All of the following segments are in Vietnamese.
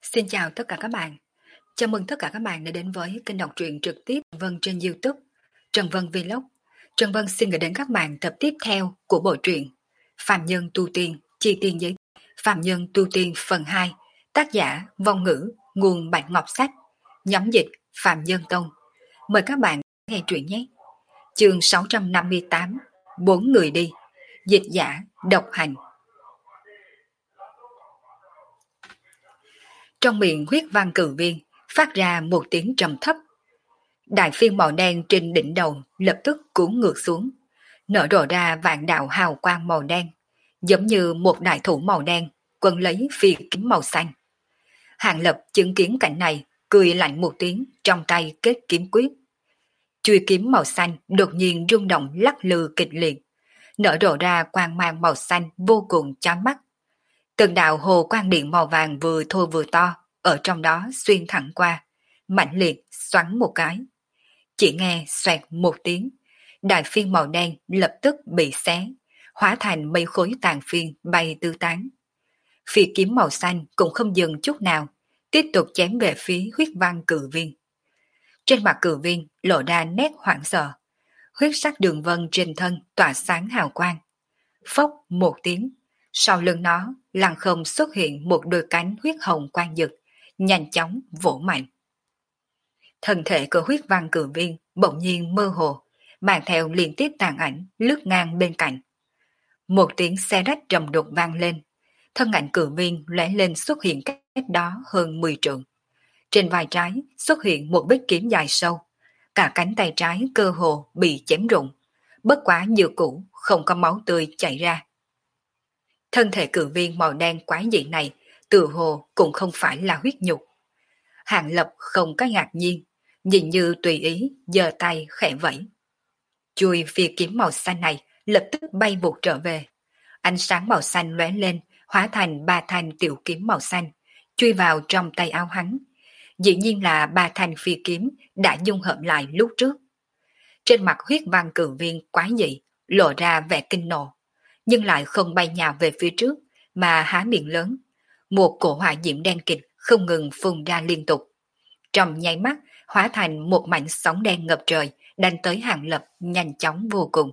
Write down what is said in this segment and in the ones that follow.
Xin chào tất cả các bạn. Chào mừng tất cả các bạn đã đến với kênh đọc truyện trực tiếp Vân trên YouTube, Trần Vân Vlog. Trần Vân xin gửi đến các bạn tập tiếp theo của bộ truyện Phạm Nhân Tu Tiên, Chi Tiên Giới, Phạm Nhân Tu Tiên phần 2, tác giả Vong Ngữ, nguồn Bạch Ngọc Sách, nhóm dịch Phạm Nhân Tông. Mời các bạn nghe truyện nhé. Chương 658, Bốn người đi, dịch giả Độc Hành. Trong miệng huyết văn cử viên phát ra một tiếng trầm thấp. Đại phiên màu đen trên đỉnh đầu lập tức cuốn ngược xuống, nở rộ ra vạn đạo hào quang màu đen, giống như một đại thủ màu đen quấn lấy phi kiếm màu xanh. Hàng Lập chứng kiến cảnh này, cười lạnh một tiếng, trong tay kết kiếm quyết. Chuôi kiếm màu xanh đột nhiên rung động lắc lư kịch liệt, nở rộ ra quang mang màu xanh vô cùng chói mắt. Từng đạo hồ quang điện màu vàng vừa thô vừa to, ở trong đó xuyên thẳng qua, mạnh liệt xoắn một cái. Chỉ nghe xoẹt một tiếng, đại phiên màu đen lập tức bị xé, hóa thành mấy khối tàn phiên bay tứ tán. Phi kiếm màu xanh cũng không dừng chút nào, tiếp tục chém về phía huyết văn cử viên. Trên mặt cử viên lộ ra nét hoảng sợ, huyết sắc đường vân trên thân tỏa sáng hào quang. Phốc một tiếng, sau lưng nó lặng không xuất hiện một đôi cánh huyết hồng quang dực, nhanh chóng vỗ mạnh. Thân thể của huyết văn cử viên bỗng nhiên mơ hồ, mang theo liên tiếp tàn ảnh lướt ngang bên cạnh. Một tiếng xe rách trầm đục vang lên, thân ảnh cử viên lóe lên xuất hiện cách đó hơn 10 trượng. Trên vai trái xuất hiện một vết kiếm dài sâu, cả cánh tay trái cơ hồ bị chém rụng, bất quá như cũ không có máu tươi chảy ra. Thân thể cử viên màu đen quái dị này tự hồ cũng không phải là huyết nhục. Hàng Lập không có ngạc nhiên, nhìn như tùy ý giơ tay khẽ vẫy. Chuôi phi kiếm màu xanh này lập tức bay vụt trở về. Ánh sáng màu xanh lóe lên, hóa thành ba thanh tiểu kiếm màu xanh, chui vào trong tay áo hắn. Dĩ nhiên là ba thanh phi kiếm đã dung hợp lại lúc trước. Trên mặt huyết văn cử viên quái dị lộ ra vẻ kinh nộ, nhưng lại không bay nhào về phía trước mà há miệng lớn. Một cổ hỏa diễm đen kịt không ngừng phun ra liên tục. Trong nháy mắt hóa thành một mảnh sóng đen ngập trời, đánh tới Hàng Lập nhanh chóng vô cùng.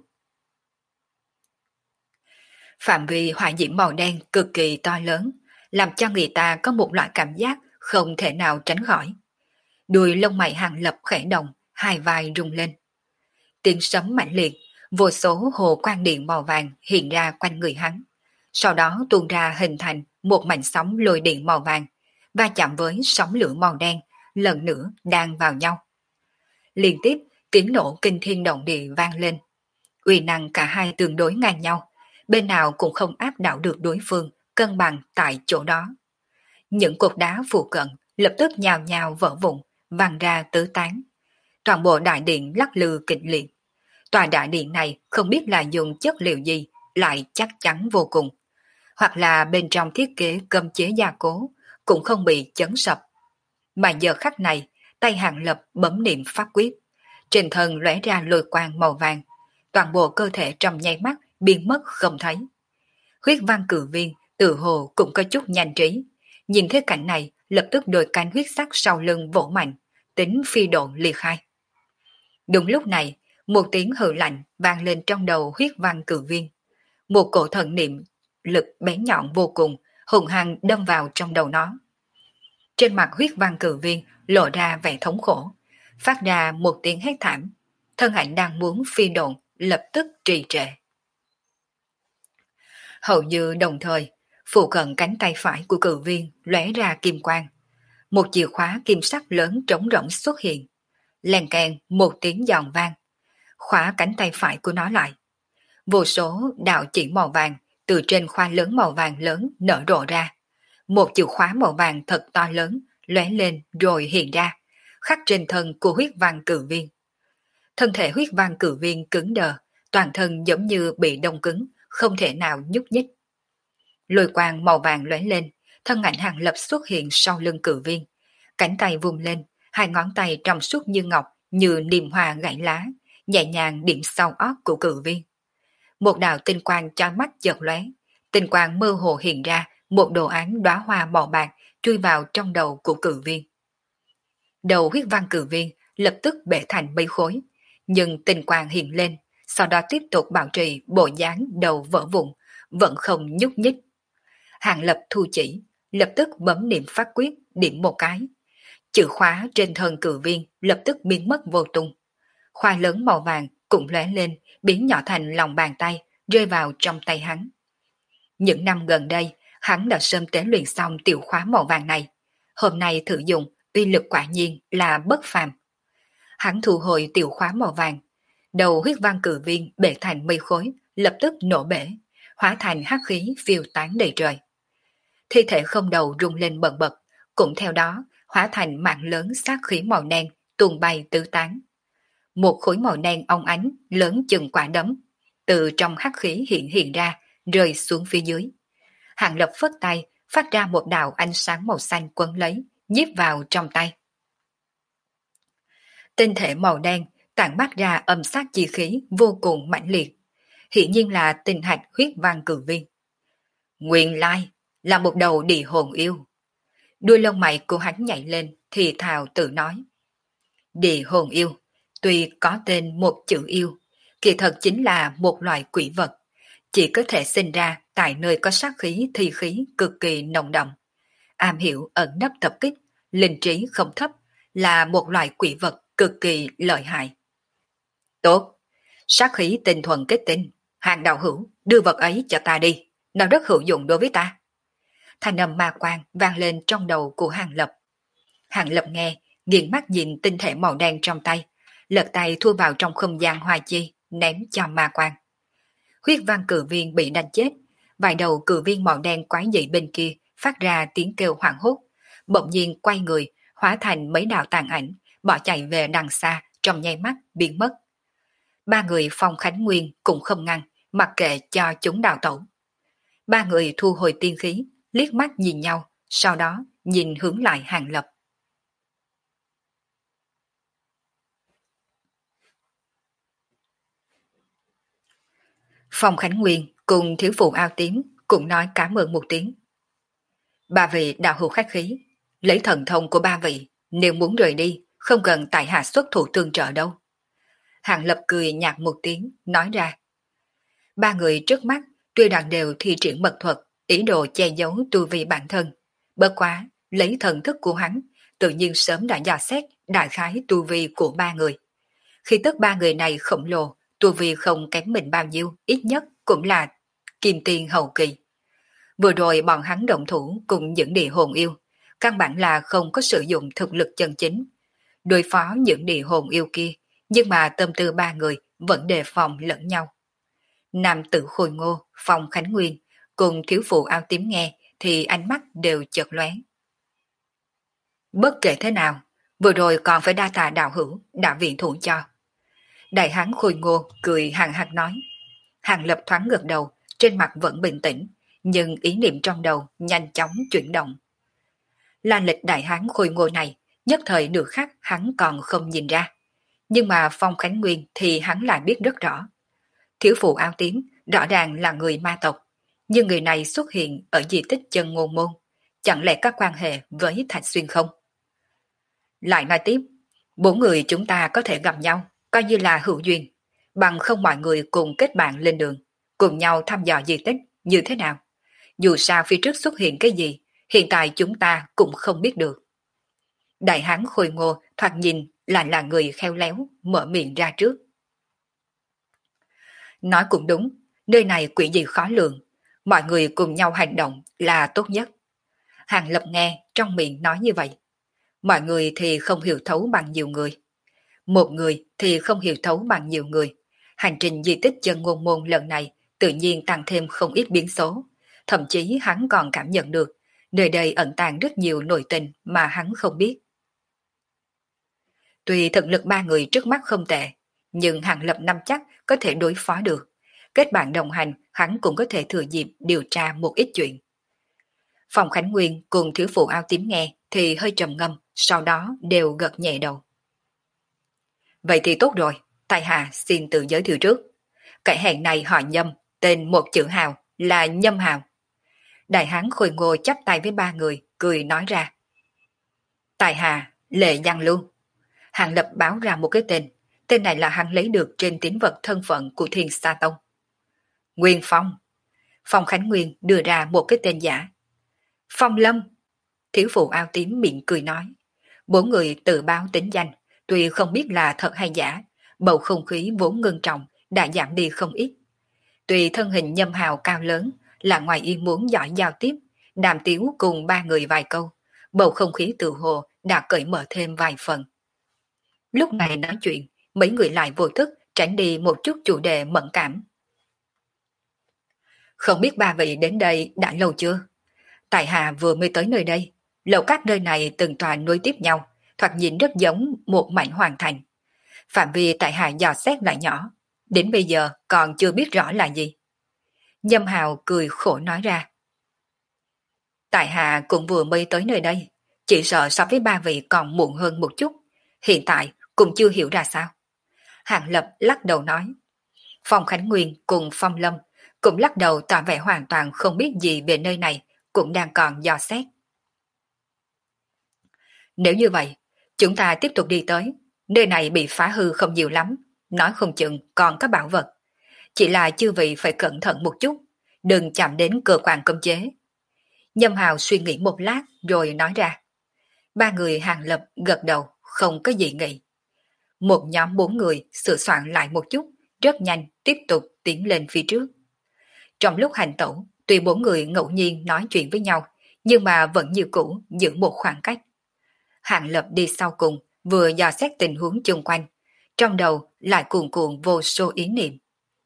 Phạm vi hỏa diễm màu đen cực kỳ to lớn, làm cho người ta có một loại cảm giác không thể nào tránh khỏi. Đuôi lông mày Hàng Lập khẽ động, hai vai rung lên. Tiếng sấm mạnh liệt, vô số hồ quang điện màu vàng hiện ra quanh người hắn. Sau đó tuôn ra hình thành một mảnh sóng lôi điện màu vàng, va chạm với sóng lửa màu đen, lần nữa đang vào nhau. Liên tiếp tiếng nổ kinh thiên động địa vang lên. Uy năng cả hai tương đối ngang nhau, bên nào cũng không áp đảo được đối phương, cân bằng tại chỗ đó. Những cột đá phụ cận lập tức nhào nhào vỡ vụn, văng ra tứ tán. Toàn bộ đại điện lắc lư kịch liệt. Tòa đại điện này không biết là dùng chất liệu gì, lại chắc chắn vô cùng. Hoặc là bên trong thiết kế cấm chế gia cố, cũng không bị chấn sập. Mà giờ khắc này, tay Hàng Lập bấm niệm pháp quyết. Trên thân lóe ra lôi quang màu vàng, toàn bộ cơ thể trong nháy mắt biến mất không thấy. Huyết văn cử viên tự hồ cũng có chút nhanh trí. Nhìn thấy cảnh này, lập tức đôi cánh huyết sắc sau lưng vỗ mạnh, tính phi độn liệt khai. Đúng lúc này, một tiếng hừ lạnh vang lên trong đầu huyết văn cử viên. Một cổ thần niệm lực bén nhọn vô cùng, hùng hăng đâm vào trong đầu nó. Trên mặt huyết văn cử viên lộ ra vẻ thống khổ, phát ra một tiếng hét thảm. Thân ảnh đang muốn phi độn lập tức trì trệ. Hầu như đồng thời, phụ cận cánh tay phải của cử viên lóe ra kim quang. Một chìa khóa kim sắc lớn trống rỗng xuất hiện. Lèn kèn một tiếng giòn vang, khóa cánh tay phải của nó lại. Vô số đạo chỉ màu vàng từ trên khoa lớn màu vàng lớn nở rộ ra. Một chìa khóa màu vàng thật to lớn lóe lên rồi hiện ra, khắc trên thân của huyết văn cử viên. Thân thể huyết văn cử viên cứng đờ, toàn thân giống như bị đông cứng, không thể nào nhúc nhích. Lôi quang màu vàng lóe lên, thân ảnh Hàng Lập xuất hiện sau lưng cử viên. Cánh tay vung lên, hai ngón tay trong suốt như ngọc, như niềm hoa gãy lá, nhẹ nhàng điểm sau óc của cử viên. Một đạo tinh quang chói mắt chợt lóe, tinh quang mơ hồ hiện ra một đồ án đóa hoa màu bạc chui vào trong đầu của cử viên. Đầu huyết văn cử viên lập tức bể thành mấy khối, nhưng tinh quang hiện lên, sau đó tiếp tục bảo trì bộ dáng đầu vỡ vụn, vẫn không nhúc nhích. Hàng Lập thu chỉ, lập tức bấm niệm pháp quyết, điểm một cái. Chữ khóa trên thân cử viên lập tức biến mất vô tung. Khoa lớn màu vàng cũng lóe lên, biến nhỏ thành lòng bàn tay, rơi vào trong tay hắn. Những năm gần đây, hắn đã sớm tế luyện xong tiểu khóa màu vàng này. Hôm nay thử dụng, uy lực quả nhiên là bất phàm. Hắn thu hồi tiểu khóa màu vàng. Đầu huyết văn cử viên bể thành mây khối, lập tức nổ bể, hóa thành hắc khí phiêu tán đầy trời. Thi thể không đầu rung lên bần bật, cũng theo đó hóa thành mạng lớn sát khí màu đen tuôn bay tứ tán. Một khối màu đen óng ánh lớn chừng quả đấm, từ trong hắc khí hiện ra, rơi xuống phía dưới. Hàng Lập phất tay, phát ra một đạo ánh sáng màu xanh quấn lấy, nhiếp vào trong tay. Tinh thể màu đen tản mát ra âm sát chi khí vô cùng mãnh liệt, hiển nhiên là tinh hạch huyết văn cử viên. Nguyên lai là một đầu địa hồn yêu. Đuôi lông mày của hắn nhảy lên, thì thào tự nói. Địa hồn yêu, tuy có tên một chữ yêu, kỳ thật chính là một loài quỷ vật, chỉ có thể sinh ra tại nơi có sát khí thi khí cực kỳ nồng đậm. Am hiểu ẩn nấp tập kích, linh trí không thấp, là một loài quỷ vật cực kỳ lợi hại. Tốt, sát khí tinh thuần kết tinh, Hàng đạo hữu, đưa vật ấy cho ta đi, nó rất hữu dụng đối với ta. Thanh âm ma quang vang lên trong đầu của Hàng Lập. Hàng Lập nghe, nghiêng mắt nhìn tinh thể màu đen trong tay, lật tay thu vào trong không gian hoa chi, ném cho ma quang. Huyết văn cử viên bị đánh chết, vài đầu cử viên màu đen quái dị bên kia phát ra tiếng kêu hoảng hốt, bỗng nhiên quay người, hóa thành mấy đạo tàn ảnh, bỏ chạy về đằng xa, trong nháy mắt biến mất. Ba người Phong Khánh Nguyên cũng không ngăn, mặc kệ cho chúng đào tẩu. Ba người thu hồi tiên khí, liếc mắt nhìn nhau, sau đó nhìn hướng lại Hàng Lập. Phong Khánh Nguyên cùng thiếu phụ ao tím cũng nói cảm ơn một tiếng. Ba vị đạo hữu khách khí, lấy thần thông của ba vị, nếu muốn rời đi, không cần tại hạ xuất thủ tương trợ đâu. Hàng Lập cười nhạt một tiếng, nói ra. Ba người trước mắt tuy rằng đều thi triển mật thuật, ý đồ che giấu tu vi bản thân. Bất quá, lấy thần thức của hắn, tự nhiên sớm đã dò xét đại khái tu vi của ba người. Khi tức ba người này khổng lồ, tu vi không kém mình bao nhiêu, ít nhất cũng là kim tiền hậu kỳ. Vừa rồi bọn hắn động thủ cùng những địa hồn yêu, căn bản là không có sử dụng thực lực chân chính. Đối phó những địa hồn yêu kia, nhưng mà tâm tư ba người vẫn đề phòng lẫn nhau. Nam tử khôi ngô, Phong Khánh Nguyên, cùng thiếu phụ áo tím nghe thì ánh mắt đều chợt lóe. Bất kể thế nào, vừa rồi còn phải đa tạ đạo hữu đã viện thủ cho. Đại hán khôi ngô cười hằng hằng nói. Hàng Lập thoáng gật đầu, trên mặt vẫn bình tĩnh, nhưng ý niệm trong đầu nhanh chóng chuyển động. Lan lịch đại hán khôi ngô này, nhất thời nửa khắc hắn còn không nhìn ra. Nhưng mà Phong Khánh Nguyên thì hắn lại biết rất rõ. Thiếu phụ áo tím rõ ràng là người ma tộc, nhưng người này xuất hiện ở di tích chân ngôn môn, chẳng lẽ có quan hệ với Thạch Xuyên không? Lại nói tiếp, bốn người chúng ta có thể gặp nhau, coi như là hữu duyên, bằng không mọi người cùng kết bạn lên đường, cùng nhau thăm dò di tích như thế nào. Dù sao phía trước xuất hiện cái gì, hiện tại chúng ta cũng không biết được. Đại hán khôi ngô thoạt nhìn là người khéo léo, mở miệng ra trước. Nói cũng đúng, nơi này quỷ dị khó lường, mọi người cùng nhau hành động là tốt nhất. Hàng Lập nghe trong miệng nói như vậy. Mọi người thì không hiểu thấu bằng nhiều người. Một người thì không hiểu thấu bằng nhiều người. Hành trình di tích chân ngôn môn lần này tự nhiên tăng thêm không ít biến số. Thậm chí hắn còn cảm nhận được nơi đây ẩn tàng rất nhiều nội tình mà hắn không biết. Tuy thực lực ba người trước mắt không tệ, nhưng Hàng Lập nắm chắc có thể đối phó được. Kết bạn đồng hành, hắn cũng có thể thừa dịp điều tra một ít chuyện. Phong Khánh Nguyên cùng thiếu phụ áo tím nghe thì hơi trầm ngâm, sau đó đều gật nhẹ đầu. Vậy thì tốt rồi, tại hạ xin tự giới thiệu trước. Kẻ hèn này họ Nhâm, tên một chữ Hào là Nhâm Hào. Đại hán khôi ngô chắp tay với ba người, cười nói ra. Tài hạ, Lệ Giang Lưu. Hàng Lập báo ra một cái tên. Tên này là hắn lấy được trên tín vật thân phận của Thiên Sa Tông. Nguyên Phong. Phong Khánh Nguyên đưa ra một cái tên giả. Phong Lâm. Thiếu phụ áo tím miệng cười nói. Bốn người tự báo tính danh, tuy không biết là thật hay giả, bầu không khí vốn ngưng trọng đã giảm đi không ít. Tuy thân hình Nhâm Hào cao lớn, là ngoài ý muốn giỏi giao tiếp, đàm tiếu cùng ba người vài câu, bầu không khí tự hồ đã cởi mở thêm vài phần. Lúc này nói chuyện, mấy người lại vô thức tránh đi một chút chủ đề mẫn cảm. Không biết ba vị đến đây đã lâu chưa? Tại hạ vừa mới tới nơi đây, lầu các nơi này từng tòa nối tiếp nhau, thoạt nhìn rất giống một mảnh hoàn thành. Phạm vi tại hạ dò xét lại nhỏ, đến bây giờ còn chưa biết rõ là gì. Nhâm Hào cười khổ nói ra. Tại hạ cũng vừa mới tới nơi đây, chỉ sợ so với ba vị còn muộn hơn một chút, hiện tại cũng chưa hiểu ra sao. Hàng Lập lắc đầu nói. Phong Khánh Nguyên cùng Phong Lâm cũng lắc đầu tỏ vẻ hoàn toàn không biết gì về nơi này, cũng đang còn dò xét. Nếu như vậy, chúng ta tiếp tục đi tới, nơi này bị phá hư không nhiều lắm, nói không chừng còn có bảo vật. Chỉ là chư vị phải cẩn thận một chút, đừng chạm đến cơ quan cấm chế. Nhâm Hào suy nghĩ một lát rồi nói ra. Ba người Hàng Lập gật đầu, không có gì nghĩ. Một nhóm bốn người sửa soạn lại một chút, rất nhanh tiếp tục tiến lên phía trước. Trong lúc hành tẩu, tuy bốn người ngẫu nhiên nói chuyện với nhau, nhưng mà vẫn như cũ giữ một khoảng cách. Hàng Lập đi sau cùng, vừa dò xét tình huống chung quanh, trong đầu lại cuồn cuộn vô số ý niệm.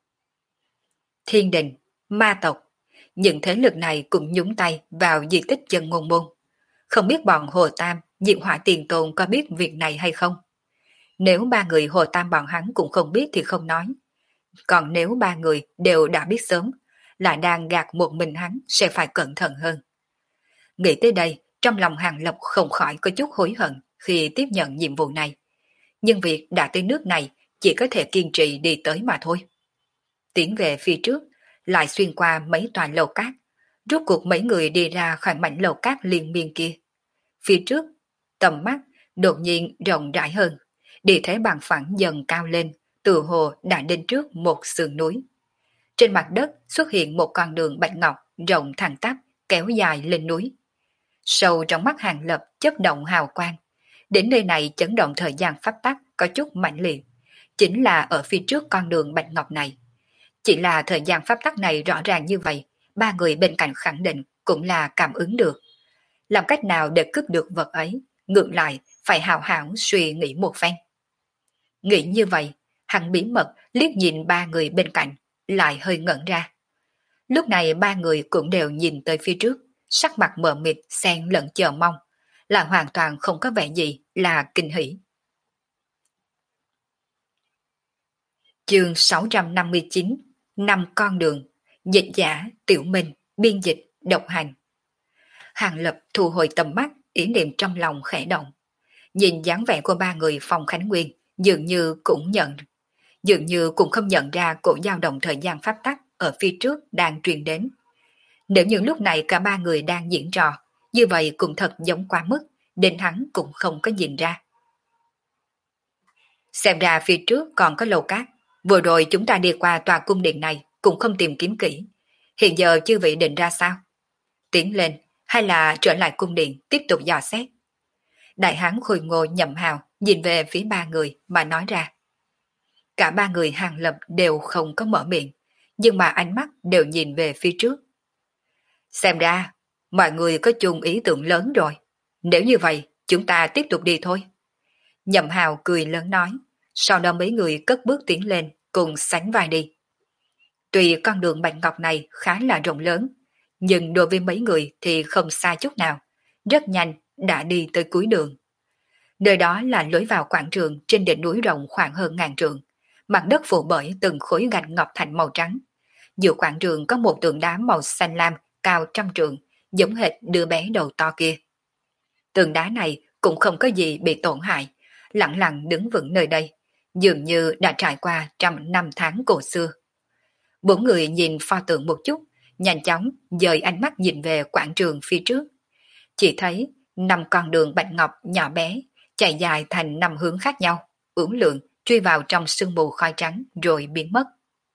Thiên đình, ma tộc, những thế lực này cũng nhúng tay vào di tích Chân Ngôn Môn. Không biết bọn Hồ Tam, Diệu Hỏa Tiền Tôn có biết việc này hay không? Nếu ba người Hồ Tam bọn hắn cũng không biết thì không nói. Còn nếu ba người đều đã biết sớm, là đang gạt một mình hắn sẽ phải cẩn thận hơn. Nghĩ tới đây, trong lòng Hàng Lập không khỏi có chút hối hận khi tiếp nhận nhiệm vụ này. Nhưng việc đã tới nước này chỉ có thể kiên trì đi tới mà thôi. Tiến về phía trước, lại xuyên qua mấy tòa lầu cát, rốt cuộc mấy người đi ra khỏi mảnh lầu cát liên miên kia. Phía trước, tầm mắt đột nhiên rộng rãi hơn, địa thế bằng phẳng dần cao lên, từ hồ đã đến trước một sườn núi. Trên mặt đất xuất hiện một con đường bạch ngọc rộng thẳng tắp kéo dài lên núi. Sâu trong mắt Hàng Lập chớp động hào quang. Đến nơi này chấn động thời gian pháp tắc có chút mãnh liệt, chính là ở phía trước con đường bạch ngọc này. Chỉ là thời gian pháp tắc này rõ ràng như vậy, ba người bên cạnh khẳng định cũng là cảm ứng được. Làm cách nào để cướp được vật ấy, ngược lại phải hào hảo suy nghĩ một phen. Nghĩ như vậy, hắn bí mật liếc nhìn ba người bên cạnh, lại hơi ngẩn ra. Lúc này ba người cũng đều nhìn tới phía trước, sắc mặt mờ mịt xen lẫn chờ mong, là hoàn toàn không có vẻ gì là kinh hỉ. Chương 659, năm con đường, dịch giả, tiểu minh, biên dịch, độc hành. Hàng Lập thu hồi tầm mắt, ý niệm trong lòng khẽ động. Nhìn dáng vẻ của ba người Phong Khánh Nguyên, dường như cũng không nhận ra cổ dao động thời gian pháp tắc ở phía trước đang truyền đến. Nếu như lúc này cả ba người đang diễn trò, như vậy cũng thật giống quá mức, đến hắn cũng không có nhìn ra. Xem ra phía trước còn có lầu cát, vừa rồi chúng ta đi qua tòa cung điện này cũng không tìm kiếm kỹ. Hiện giờ chư vị định ra sao? Tiến lên hay là trở lại cung điện tiếp tục dò xét? Đại hán khôi ngô Nhậm Hào nhìn về phía ba người mà nói ra. Cả ba người Hàng Lập đều không có mở miệng, nhưng mà ánh mắt đều nhìn về phía trước. Xem ra, mọi người có chung ý tưởng lớn rồi. Nếu như vậy, chúng ta tiếp tục đi thôi. Nhậm Hào cười lớn nói, sau đó mấy người cất bước tiến lên, cùng sánh vai đi. Tuy con đường bạch ngọc này khá là rộng lớn, nhưng đối với mấy người thì không xa chút nào, rất nhanh đã đi tới cuối đường. Nơi đó là lối vào quảng trường trên đỉnh núi rộng khoảng hơn 1000 trượng, mặt đất phủ bởi từng khối gạch ngọc thạch màu trắng. Giữa quảng trường có một tượng đá màu xanh lam cao 100 trượng, giống hệt đứa bé đầu to kia. Tượng đá này cũng không có gì bị tổn hại, lặng lặng đứng vững nơi đây, dường như đã trải qua trăm năm tháng cổ xưa. Bốn người nhìn pho tượng một chút, nhanh chóng dời ánh mắt nhìn về quảng trường phía trước. Chỉ thấy 5 con đường bạch ngọc nhỏ bé, chạy dài thành 5 hướng khác nhau, uốn lượn truy vào trong sương mù khói trắng rồi biến mất.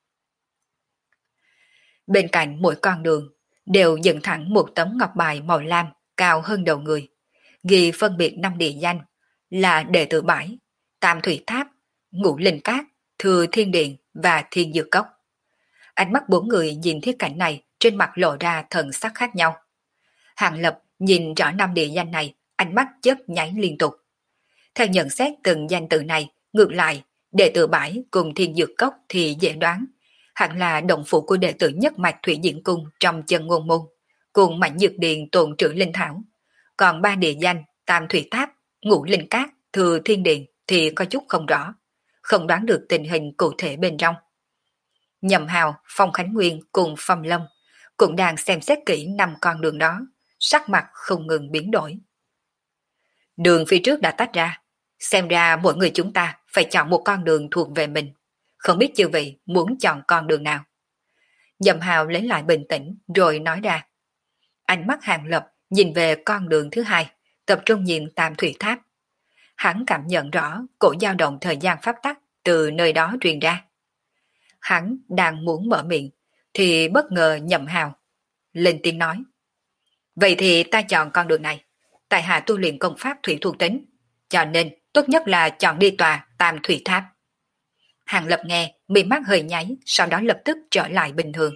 Bên cạnh mỗi con đường đều dựng thẳng một tấm ngọc bài màu lam cao hơn đầu người, ghi phân biệt 5 địa danh là Đệ Tử Bãi, Tam Thủy Tháp, Ngũ Linh Cát, Thừa Thiên Điện và Thiên Dược Cốc. Ánh mắt 4 người nhìn thiết cảnh này trên mặt lộ ra thần sắc khác nhau. Hàng Lập nhìn rõ 5 địa danh này, ánh mắt chớp nháy liên tục. Theo nhận xét từng danh từ này, ngược lại, Đệ Tử Bãi cùng Thiên Dược Cốc thì dễ đoán, hẳn là động phủ của đệ tử nhất mạch Thủy Diễn Cung trong Chân Ngôn Môn, cùng Mạnh Dược Điền tồn trữ linh thảo. Còn 3 địa danh Tam Thủy Tháp, Ngũ Linh Cát, Thừa Thiên Điện thì có chút không rõ, không đoán được tình hình cụ thể bên trong. Nhậm Hào, Phong Khánh Nguyên cùng Phong Lâm cũng đang xem xét kỹ 5 con đường đó, sắc mặt không ngừng biến đổi. Đường phía trước đã tách ra, xem ra mỗi người chúng ta phải chọn một con đường thuộc về mình. Không biết chư vị muốn chọn con đường nào. Nhậm Hào lấy lại bình tĩnh rồi nói ra. Ánh mắt Hàng Lập nhìn về con đường thứ hai, tập trung nhìn Tam Thủy Tháp. Hắn cảm nhận rõ cổ dao động thời gian pháp tắc từ nơi đó truyền ra. Hắn đang muốn mở miệng, thì bất ngờ Nhậm Hào lên tiếng nói. Vậy thì ta chọn con đường này. Tại hạ tu luyện công pháp thủy thuộc tính, cho nên tốt nhất là chọn đi tòa Tam Thủy Tháp. Hàng Lập nghe, mi mắt hơi nháy, sau đó lập tức trở lại bình thường.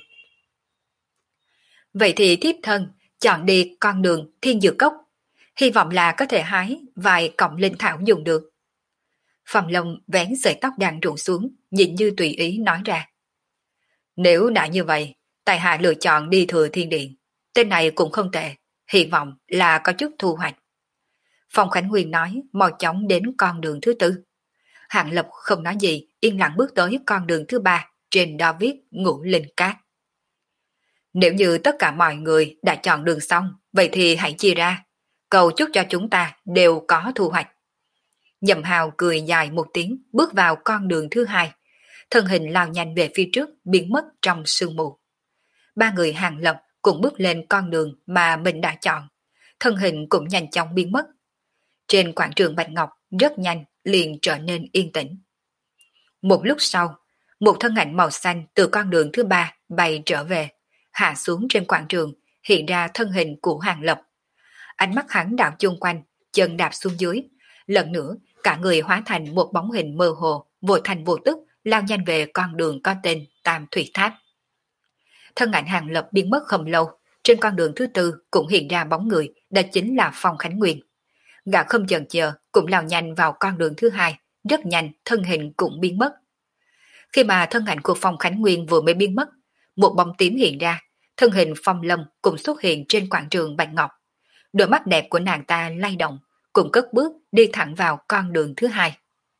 Vậy thì thiếp thân chọn đi con đường Thiên Dược Cốc, hy vọng là có thể hái vài cọng linh thảo dùng được. Phong Long vén sợi tóc đang rụng xuống, nhìn như tùy ý nói ra. Nếu đã như vậy, tại hạ lựa chọn đi Thừa Thiên Điện. Tên này cũng không tệ, hy vọng là có chút thu hoạch. Phong Khánh Nguyên nói mau chóng đến con đường thứ tư. Hàng Lập không nói gì, yên lặng bước tới con đường thứ 3, trên đó viết Ngũ Linh Cát. Nếu như tất cả mọi người đã chọn đường xong, vậy thì hãy chia ra, cầu chúc cho chúng ta đều có thu hoạch. Nhậm Hào cười dài một tiếng, bước vào con đường thứ 2, thân hình lao nhanh về phía trước, biến mất trong sương mù. 3 người Hàng Lập cũng bước lên con đường mà mình đã chọn, thân hình cũng nhanh chóng biến mất. Trên quảng trường Bạch Ngọc rất nhanh liền trở nên yên tĩnh. Một lúc sau, một thân ảnh màu xanh từ con đường thứ 3 bay trở về, hạ xuống trên quảng trường, hiện ra thân hình của Hàng Lập. Ánh mắt hắn đảo chung quanh, chân đạp xuống dưới, lần nữa cả người hóa thành một bóng hình mơ hồ, vô thành vô tức lao nhanh về con đường có tên Tam Thủy Tháp. Thân ảnh Hàng Lập biến mất không lâu, trên con đường thứ 4 cũng hiện ra bóng người, đó chính là Phong Khánh Nguyên. Gã không chần chờ cũng lao nhanh vào con đường thứ 2, rất nhanh thân hình cũng biến mất. Khi mà thân ảnh của Phong Khánh Nguyên vừa mới biến mất, một bóng tím hiện ra, thân hình Phong Lâm cũng xuất hiện trên quảng trường Bạch Ngọc. Đôi mắt đẹp của nàng ta lay động, cũng cất bước đi thẳng vào con đường thứ 2.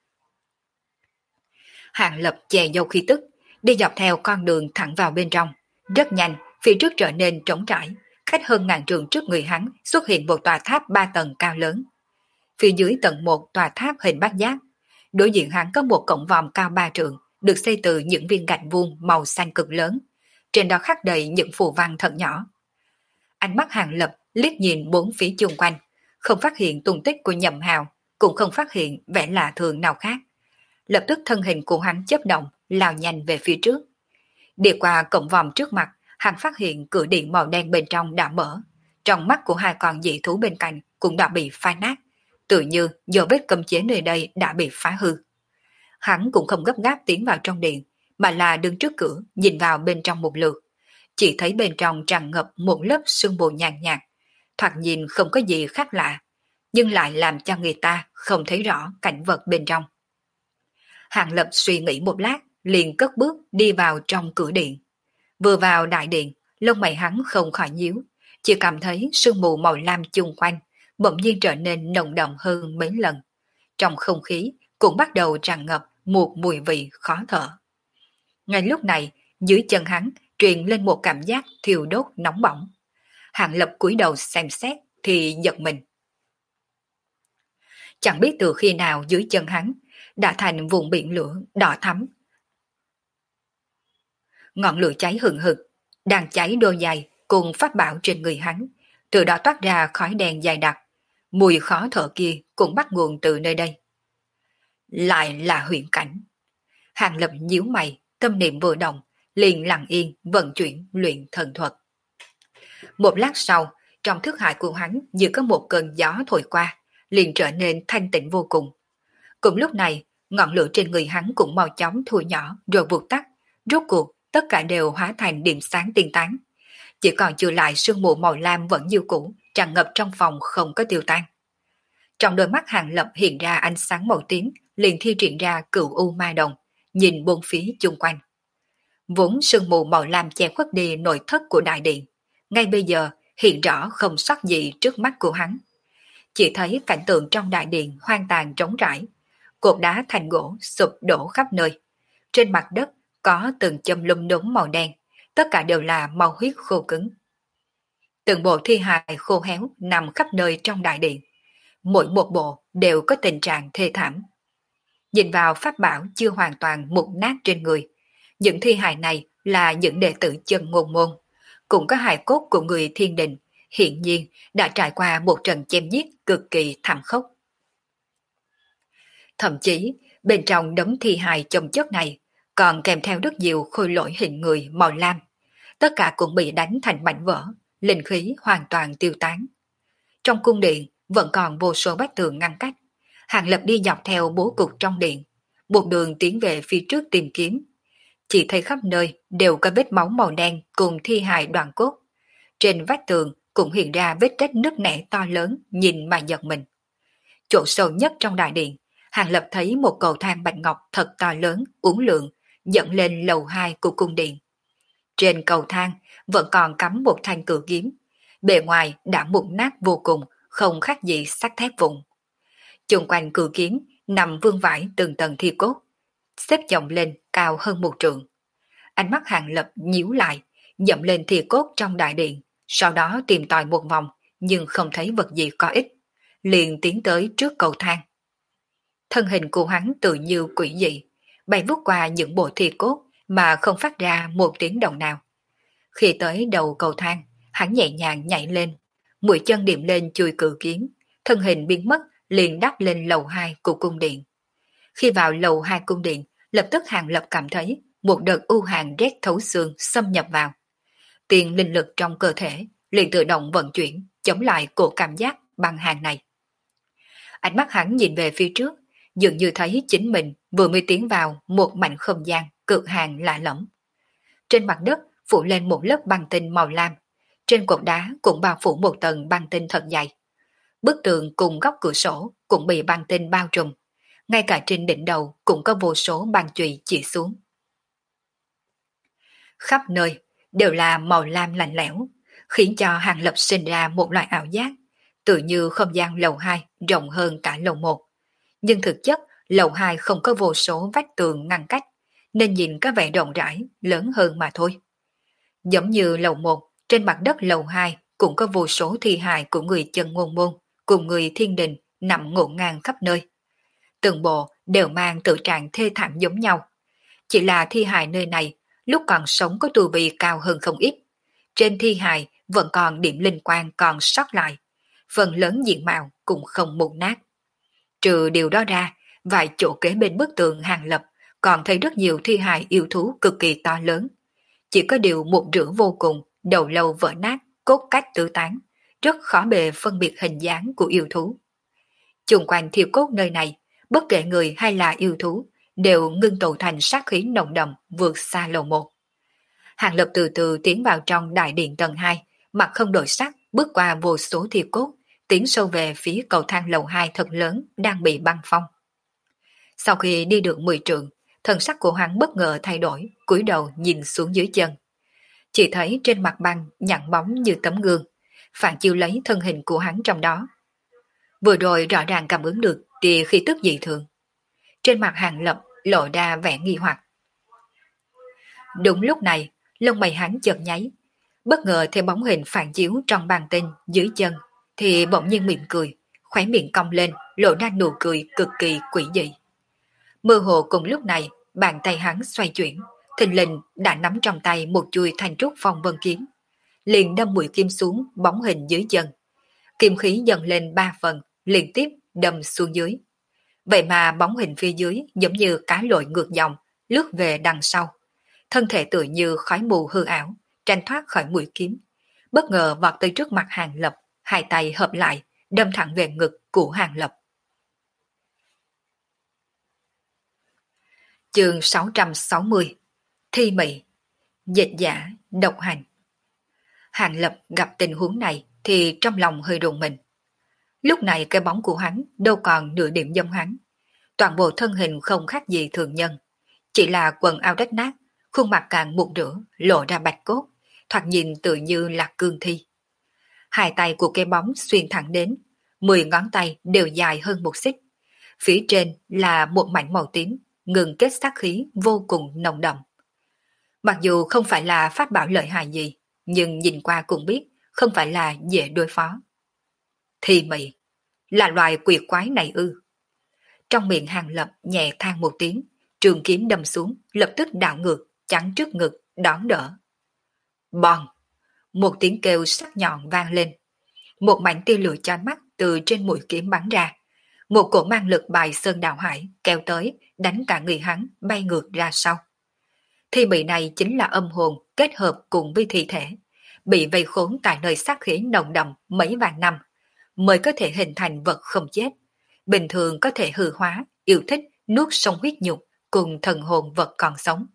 Hàng Lập che giấu khí tức, đi dọc theo con đường thẳng vào bên trong. Rất nhanh, phía trước trở nên trống trải, cách hơn ngàn trường trước người hắn xuất hiện một tòa tháp 3 tầng cao lớn. Phía dưới tầng 1 tòa tháp hình bát giác, đối diện hắn có một cổng vòm cao 3 trượng, được xây từ những viên gạch vuông màu xanh cực lớn, trên đó khắc đầy những phù văn thật nhỏ. Ánh mắt Hàng Lập liếc nhìn bốn phía chung quanh, không phát hiện tung tích của Nhậm Hào, cũng không phát hiện vẻ lạ thường nào khác. Lập tức thân hình của hắn chớp động, lao nhanh về phía trước. Đi qua cổng vòm trước mặt, hắn phát hiện cửa điện màu đen bên trong đã mở. Trong mắt của 2 con dị thú bên cạnh cũng đã bị phá nát, tự như do vết cấm chế nơi đây đã bị phá hư. Hắn cũng không gấp gáp tiến vào trong điện, mà là đứng trước cửa nhìn vào bên trong một lượt. Chỉ thấy bên trong tràn ngập một lớp sương mù nhàn nhạt, thoạt nhìn không có gì khác lạ, nhưng lại làm cho người ta không thấy rõ cảnh vật bên trong. Hàng Lập suy nghĩ một lát, liền cất bước đi vào trong cửa điện. Vừa vào đại điện, lông mày hắn không khỏi nhíu, chỉ cảm thấy sương mù màu lam chung quanh bỗng nhiên trở nên nồng đậm hơn mấy lần. Trong không khí cũng bắt đầu tràn ngập một mùi vị khó thở. Ngay lúc này, dưới chân hắn truyền lên một cảm giác thiêu đốt nóng bỏng. Hàng Lập cúi đầu xem xét thì giật mình. Chẳng biết từ khi nào dưới chân hắn đã thành vùng biển lửa đỏ thắm. Ngọn lửa cháy hừng hực, đang cháy đôi giày cùng pháp bảo trên người hắn, từ đó toát ra khói đen dày đặc. Mùi khó thở kia cũng bắt nguồn từ nơi đây. Lại là huyễn cảnh. Hàng Lập nhíu mày, tâm niệm vừa động, liền lặng yên vận chuyển luyện thần thuật. Một lát sau, trong thức hải của hắn như có một cơn gió thổi qua, liền trở nên thanh tịnh vô cùng. Cùng lúc này, ngọn lửa trên người hắn cũng mau chóng thu nhỏ rồi vụt tắt, rốt cuộc tất cả đều hóa thành điểm sáng tiên tán. Chỉ còn chưa lại sương mù màu lam vẫn như cũ, tràn ngập trong phòng không có tiêu tan. Trong đôi mắt Hàng Lập hiện ra ánh sáng màu tím, liền thi triển ra cửu u ma đồng, nhìn bốn phía chung quanh. Vốn sương mù màu lam che khuất đi nội thất của đại điện, ngay bây giờ hiện rõ không sót gì trước mắt của hắn. Chỉ thấy cảnh tượng trong đại điện hoang tàn trống rãi, cột đá thành gỗ sụp đổ khắp nơi. Trên mặt đất có từng châm lum đốm màu đen, tất cả đều là màu huyết khô cứng. Từng bộ thi hài khô héo nằm khắp nơi trong đại điện. Mỗi một bộ đều có tình trạng thê thảm. Nhìn vào pháp bảo chưa hoàn toàn mục nát trên người, những thi hài này là những đệ tử chân ngôn môn, cũng có hài cốt của người thiên đình, hiện nhiên đã trải qua một trận chém giết cực kỳ thảm khốc. Thậm chí, bên trong đống thi hài chồng chất này còn kèm theo rất nhiều khôi lỗi hình người màu lam. Tất cả cũng bị đánh thành mảnh vỡ, linh khí hoàn toàn tiêu tán. Trong cung điện vẫn còn vô số vách tường ngăn cách. Hàng Lập đi dọc theo bố cục trong điện, một đường tiến về phía trước tìm kiếm. Chỉ thấy khắp nơi đều có vết máu màu đen cùng thi hài đoàn cốt. Trên vách tường cũng hiện ra vết rách nứt nẻ to lớn, nhìn mà giật mình. Chỗ sâu nhất trong đại điện, Hàng Lập thấy một cầu thang bạch ngọc thật to lớn, uốn lượn, dẫn lên lầu 2 của cung điện. Trên cầu thang vẫn còn cắm một thanh cự kiếm, bề ngoài đã mục nát vô cùng, không khác gì sắt thép vụn. Chung quanh cự kiếm nằm vương vãi từng tầng thi cốt, xếp chồng lên cao hơn một trượng. Ánh mắt Hàng Lập nhíu lại, dậm lên thi cốt trong đại điện, sau đó tìm tòi một vòng nhưng không thấy vật gì có ích, liền tiến tới trước cầu thang. Thân hình của hắn tự như quỷ dị, bay vút qua những bộ thi cốt mà không phát ra một tiếng động nào. Khi tới đầu cầu thang, hắn nhẹ nhàng nhảy lên, mũi chân điểm lên chui cự kiếm, thân hình biến mất liền đáp lên lầu 2 của cung điện. Khi vào lầu 2 cung điện, lập tức Hàng Lập cảm thấy một đợt u hàn rét thấu xương xâm nhập vào. Tiền linh lực trong cơ thể liền tự động vận chuyển, chống lại cổ cảm giác băng hàn này. Ánh mắt hắn nhìn về phía trước, dường như thấy chính mình vừa mới tiến vào một mảnh không gian cực hàn lạ lẫm. Trên mặt đất phủ lên một lớp băng tinh màu lam, trên cột đá cũng bao phủ một tầng băng tinh thật dày. Bức tường cùng góc cửa sổ cũng bị băng tinh bao trùm, ngay cả trên đỉnh đầu cũng có vô số băng chùy chỉ xuống. Khắp nơi đều là màu lam lạnh lẽo, khiến cho Hàng Lập sinh ra một loại ảo giác, tự như không gian lầu 2 rộng hơn cả lầu 1. Nhưng thực chất lầu 2 không có vô số vách tường ngăn cách, nên nhìn có vẻ rộng rãi, lớn hơn mà thôi. Giống như lầu 1, trên mặt đất lầu 2 cũng có vô số thi hài của người chân ngôn môn, cùng người thiên đình nằm ngổn ngang khắp nơi. Từng bộ đều mang tự trạng thê thảm giống nhau. Chỉ là thi hài nơi này lúc còn sống có tu vi cao hơn không ít. Trên thi hài vẫn còn điểm linh quan còn sót lại, phần lớn diện mạo cũng không mục nát. Trừ điều đó ra, vài chỗ kế bên bức tường Hàng Lập còn thấy rất nhiều thi hài yêu thú cực kỳ to lớn. Chỉ có điều một rửa vô cùng, đầu lâu vỡ nát, cốt cách tứ tán, rất khó bề phân biệt hình dáng của yêu thú. Chung quanh thiêu cốt nơi này, bất kể người hay là yêu thú, đều ngưng tụ thành sát khí nồng đậm vượt xa lầu 1. Hàng Lập từ từ tiến vào trong đại điện tầng 2, mặt không đổi sắc, bước qua vô số thiêu cốt, tiến sâu về phía cầu thang lầu 2 thật lớn đang bị băng phong. Sau khi đi được 10 trượng, thần sắc của hắn bất ngờ thay đổi, cúi đầu nhìn xuống dưới chân. Chỉ thấy trên mặt băng nhẵn bóng như tấm gương, phản chiếu lấy thân hình của hắn trong đó. Vừa rồi rõ ràng cảm ứng được tia khí tức dị thường. Trên mặt Hàng Lập lộ ra vẻ nghi hoặc. Đúng lúc này, lông mày hắn chợt nháy, bất ngờ theo bóng hình phản chiếu trong bàn tinh dưới chân, thì bỗng nhiên mỉm cười, khóe miệng cong lên, lộ ra nụ cười cực kỳ quỷ dị. Mơ hồ cùng lúc này, bàn tay hắn xoay chuyển, thình lình đã nắm trong tay một chuôi thanh trúc phong vân kiếm, liền đâm mũi kiếm xuống bóng hình dưới chân. Kim khí dần lên 3 phần, liên tiếp đâm xuống dưới. Vậy mà bóng hình phía dưới giống như cá lội ngược dòng, lướt về đằng sau. Thân thể tựa như khói mù hư ảo, tranh thoát khỏi mũi kiếm. Bất ngờ vọt tới trước mặt Hàng Lập, hai tay hợp lại, đâm thẳng về ngực của Hàng Lập. Chương 660. Thi mị. Dịch giả, độc hành. Hàng Lập gặp tình huống này thì trong lòng hơi rùng mình. Lúc này cái bóng của hắn đâu còn nửa điểm giống hắn. Toàn bộ thân hình không khác gì thường nhân. Chỉ là quần áo rách nát, khuôn mặt càng mụn rửa, lộ ra bạch cốt, thoạt nhìn tự như là cương thi. Hai tay của cái bóng xuyên thẳng đến, 10 ngón tay đều dài hơn một xích. Phía trên là một mảnh màu tím, ngừng kết sát khí vô cùng nồng đậm. Mặc dù không phải là pháp bảo lợi hại gì, nhưng nhìn qua cũng biết không phải là dễ đối phó. Thì mị, là loài quỷ quái này ư? Trong miệng Hàng Lập nhẹ than một tiếng, trường kiếm đâm xuống, lập tức đảo ngược, chắn trước ngực, đón đỡ. Bòn! Một tiếng kêu sắc nhọn vang lên. Một mảnh tia lửa chói mắt từ trên mũi kiếm bắn ra. Một cổ mang lực bài sơn đào hải kéo tới, đánh cả người hắn bay ngược ra sau. Thi mị này chính là âm hồn kết hợp cùng với thi thể, bị vây khốn tại nơi sát khí nồng đậm mấy vạn năm, mới có thể hình thành vật không chết. Bình thường có thể hư hóa, yêu thích nuốt sống huyết nhục cùng thần hồn vật còn sống.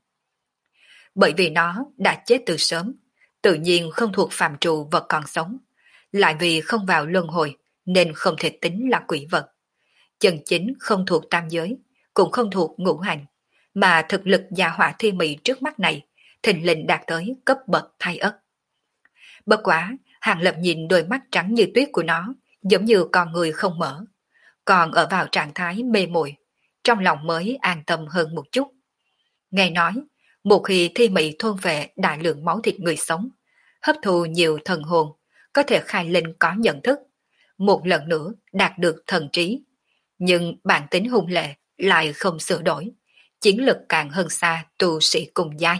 Bởi vì nó đã chết từ sớm, tự nhiên không thuộc phạm trù vật còn sống, lại vì không vào luân hồi nên không thể tính là quỷ vật. Chân chính không thuộc tam giới, cũng không thuộc ngũ hành, mà thực lực gia hỏa thi mị trước mắt này thình lình đạt tới cấp bậc thai ất. Bất quá, Hàng Lập nhìn đôi mắt trắng như tuyết của nó, giống như con người không mở, còn ở vào trạng thái mê muội, trong lòng mới an tâm hơn một chút. Nghe nói, một khi thi mị thôn vệ đại lượng máu thịt người sống, hấp thu nhiều thần hồn, có thể khai linh có nhận thức, một lần nữa đạt được thần trí. Nhưng bản tính hung lệ lại không sửa đổi, chiến lực càng hơn xa tu sĩ cùng giai.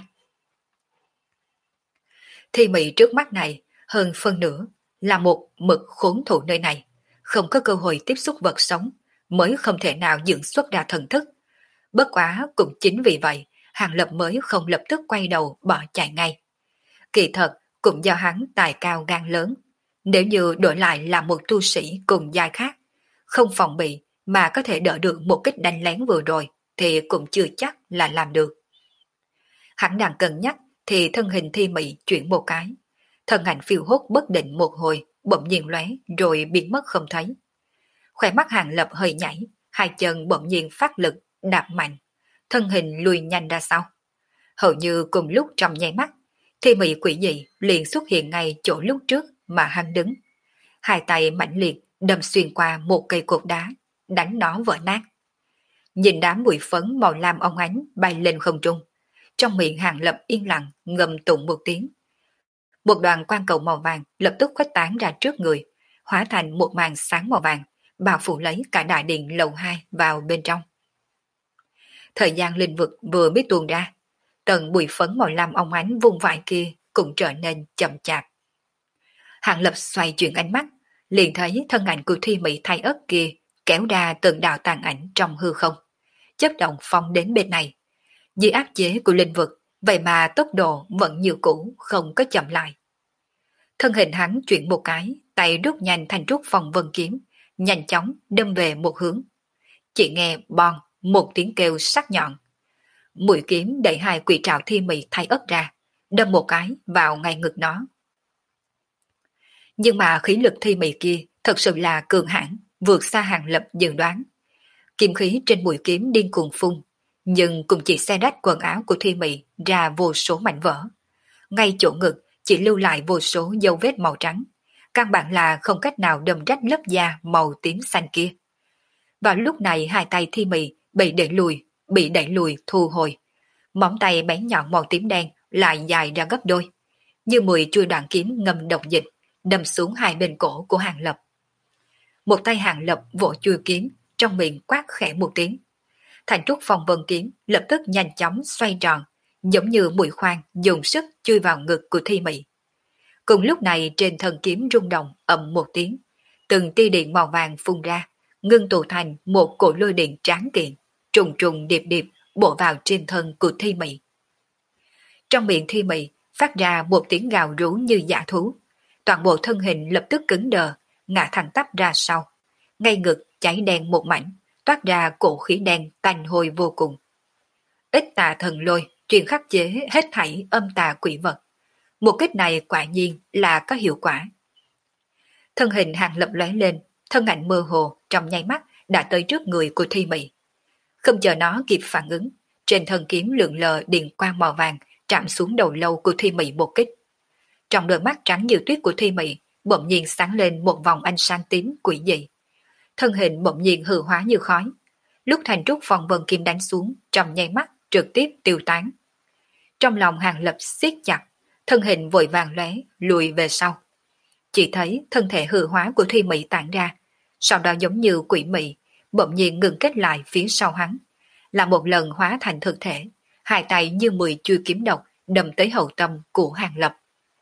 Thi mị trước mắt này hơn phân nửa là một mực khốn thủ nơi này, không có cơ hội tiếp xúc vật sống, mới không thể nào dưỡng xuất ra thần thức. Bất quá cũng chính vì vậy, Hàng Lập mới không lập tức quay đầu bỏ chạy ngay. Kỳ thật cũng do hắn tài cao gan lớn, nếu như đổi lại là một tu sĩ cùng giai khác, không phòng bị mà có thể đỡ được một kích đánh lén vừa rồi thì cũng chưa chắc là làm được. Hắn đang cân nhắc thì thân hình thi mị chuyển một cái, thân ảnh phiêu hốt bất định một hồi, bỗng nhiên lóe rồi biến mất không thấy. Khỏe mắt Hàng Lập hơi nhảy, hai chân bỗng nhiên phát lực, đạp mạnh, thân hình lùi nhanh ra sau. Hầu như cùng lúc trong nháy mắt, thi mị quỷ dị liền xuất hiện ngay chỗ lúc trước mà hắn đứng. Hai tay mạnh liệt đâm xuyên qua một cây cột đá, đánh nó vỡ nát. Nhìn đám bụi phấn màu lam óng ánh bay lên không trung, trong miệng Hàng Lập yên lặng ngầm tụng một tiếng. Một đoàn quang cầu màu vàng lập tức khuếch tán ra trước người, hóa thành một màn sáng màu vàng, bao phủ lấy cả đại điện lầu 2 vào bên trong. Thời gian linh vực vừa mới tuôn ra, tầng bụi phấn màu lam óng ánh vùng vãi kia cũng trở nên chậm chạp. Hàng Lập xoay chuyển ánh mắt, liền thấy thân ảnh của thi mị thay ớt kia kéo ra từng đạo tàn ảnh trong hư không, chấp động phong đến bên này. Dưới áp chế của linh vực, vậy mà tốc độ vẫn như cũ, không có chậm lại. Thân hình hắn chuyển một cái, tay rút nhanh thành trúc phong vân kiếm, nhanh chóng đâm về một hướng. Chỉ nghe bon một tiếng kêu sắc nhọn. Mũi kiếm đẩy hai quỷ trảo thi mị thay ớt ra, đâm một cái vào ngay ngực nó. Nhưng mà khí lực thi mị kia thật sự là cường hãn, vượt xa Hàng Lập dự đoán. Kim khí trên mũi kiếm điên cuồng phun, nhưng cũng chỉ xé rách quần áo của thi mị ra vô số mảnh vỡ. Ngay chỗ ngực chỉ lưu lại vô số dấu vết màu trắng, căn bản là không cách nào đâm rách lớp da màu tím xanh kia. Vào lúc này hai tay thi mị bị đẩy lùi thu hồi. Móng tay bén nhọn màu tím đen lại dài ra gấp đôi, như 10 chuôi đoạn kiếm ngầm độc dịch, đâm xuống hai bên cổ của Hàng Lập. Một tay Hàng Lập vỗ chuôi kiếm, trong miệng quát khẽ một tiếng. Thành trúc phong vân kiếm lập tức nhanh chóng xoay tròn, giống như mũi khoan dùng sức chui vào ngực của Thi Mị. Cùng lúc này trên thân kiếm rung động ầm một tiếng, từng tia điện màu vàng phun ra, ngưng tụ thành một cổ lôi điện tráng kiện, trùng trùng điệp điệp bổ vào trên thân của Thi Mị. Trong miệng Thi Mị phát ra một tiếng gào rú như dã thú, toàn bộ thân hình lập tức cứng đờ, ngã thẳng tắp ra sau, ngay ngực cháy đen một mảnh, toát ra cổ khí đen tanh hôi vô cùng. Ít tà thần lôi truyền khắc chế hết thảy âm tà quỷ vật. Một kích này quả nhiên là có hiệu quả. Thân hình Hàng Lập lóe lên, thân ảnh mơ hồ trong nháy mắt đã tới trước người của Thi Mị. Không chờ nó kịp phản ứng, trên thân kiếm lượn lờ điện quang màu vàng chạm xuống đầu lâu của Thi Mị một kích. Trong đôi mắt trắng như tuyết của Thi Mị bỗng nhiên sáng lên một vòng ánh sáng tím quỷ dị. Thân hình bỗng nhiên hư hóa như khói. Lúc thanh trúc phong vân kim đánh xuống, trong nháy mắt trực tiếp tiêu tán. Trong lòng Hàng Lập siết chặt, thân hình vội vàng lóe lùi về sau. Chỉ thấy thân thể hư hóa của Thi Mị tản ra, sau đó giống như quỷ mị, bỗng nhiên ngừng kết lại phía sau hắn, là một lần hóa thành thực thể, hai tay như 10 chuôi kiếm độc đâm tới hậu tâm của Hàng Lập.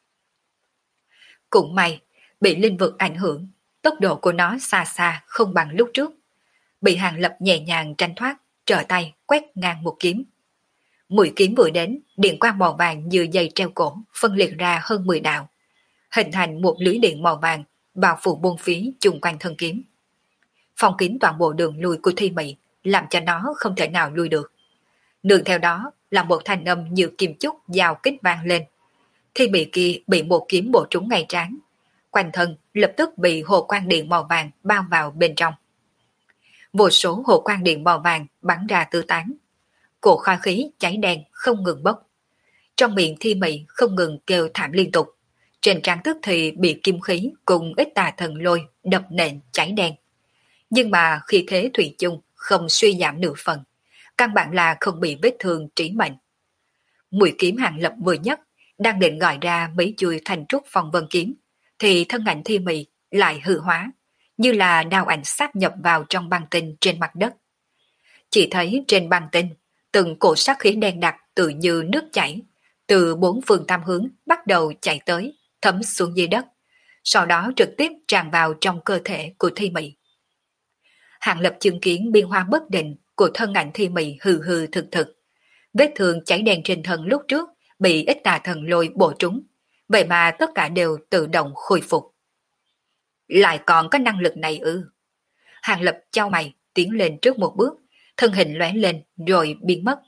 Cũng may, bị linh vực ảnh hưởng, tốc độ của nó xa xa không bằng lúc trước. Bị Hàng Lập nhẹ nhàng tranh thoát, trở tay quét ngang một kiếm. Mũi kiếm vừa đến, điện quang màu vàng như dây treo cổ phân liệt ra hơn 10 đạo, hình thành một lưới điện màu vàng bao phủ buông phía chung quanh thân kiếm. Phong kín toàn bộ đường lui của Thi Mị, làm cho nó không thể nào lui được. Nương theo đó là một thanh âm như kim chúc dao kích vang lên. Thi Mị kia bị một kiếm bổ trúng ngay trán, quanh thân lập tức bị hồ quang điện màu vàng bao vào bên trong. Vô số hồ quang điện màu vàng bắn ra tứ tán, cổ khói khí cháy đen không ngừng bốc. Trong miệng Thi Mị không ngừng kêu thảm liên tục, trên trán tức thì bị kim khí cùng ít tà thần lôi đập nện cháy đen. Nhưng mà khi thế thủy chung không suy giảm nửa phần, căn bản là không bị vết thương trí mệnh. Mũi kiếm Hàng Lập vừa nhất, đang định gọi ra mấy chuôi thành trúc phong vân kiếm, thì thân ảnh Thi Mị lại hư hóa, như là đao ảnh sáp nhập vào trong băng tinh trên mặt đất. Chỉ thấy trên băng tinh, từng cổ sát khí đen đặc tự như nước chảy, từ bốn phương tam hướng bắt đầu chạy tới, thấm xuống dưới đất, sau đó trực tiếp tràn vào trong cơ thể của Thi Mị. Hàng Lập chứng kiến biến hóa bất định của thân ảnh Thi Mị hừ hừ thực thực. Vết thương cháy đen trên thân lúc trước bị ít tà thần lôi bổ trúng, vậy mà tất cả đều tự động khôi phục. Lại còn có năng lực này ư? Hàng Lập chau mày tiến lên trước một bước, thân hình lóe lên rồi biến mất.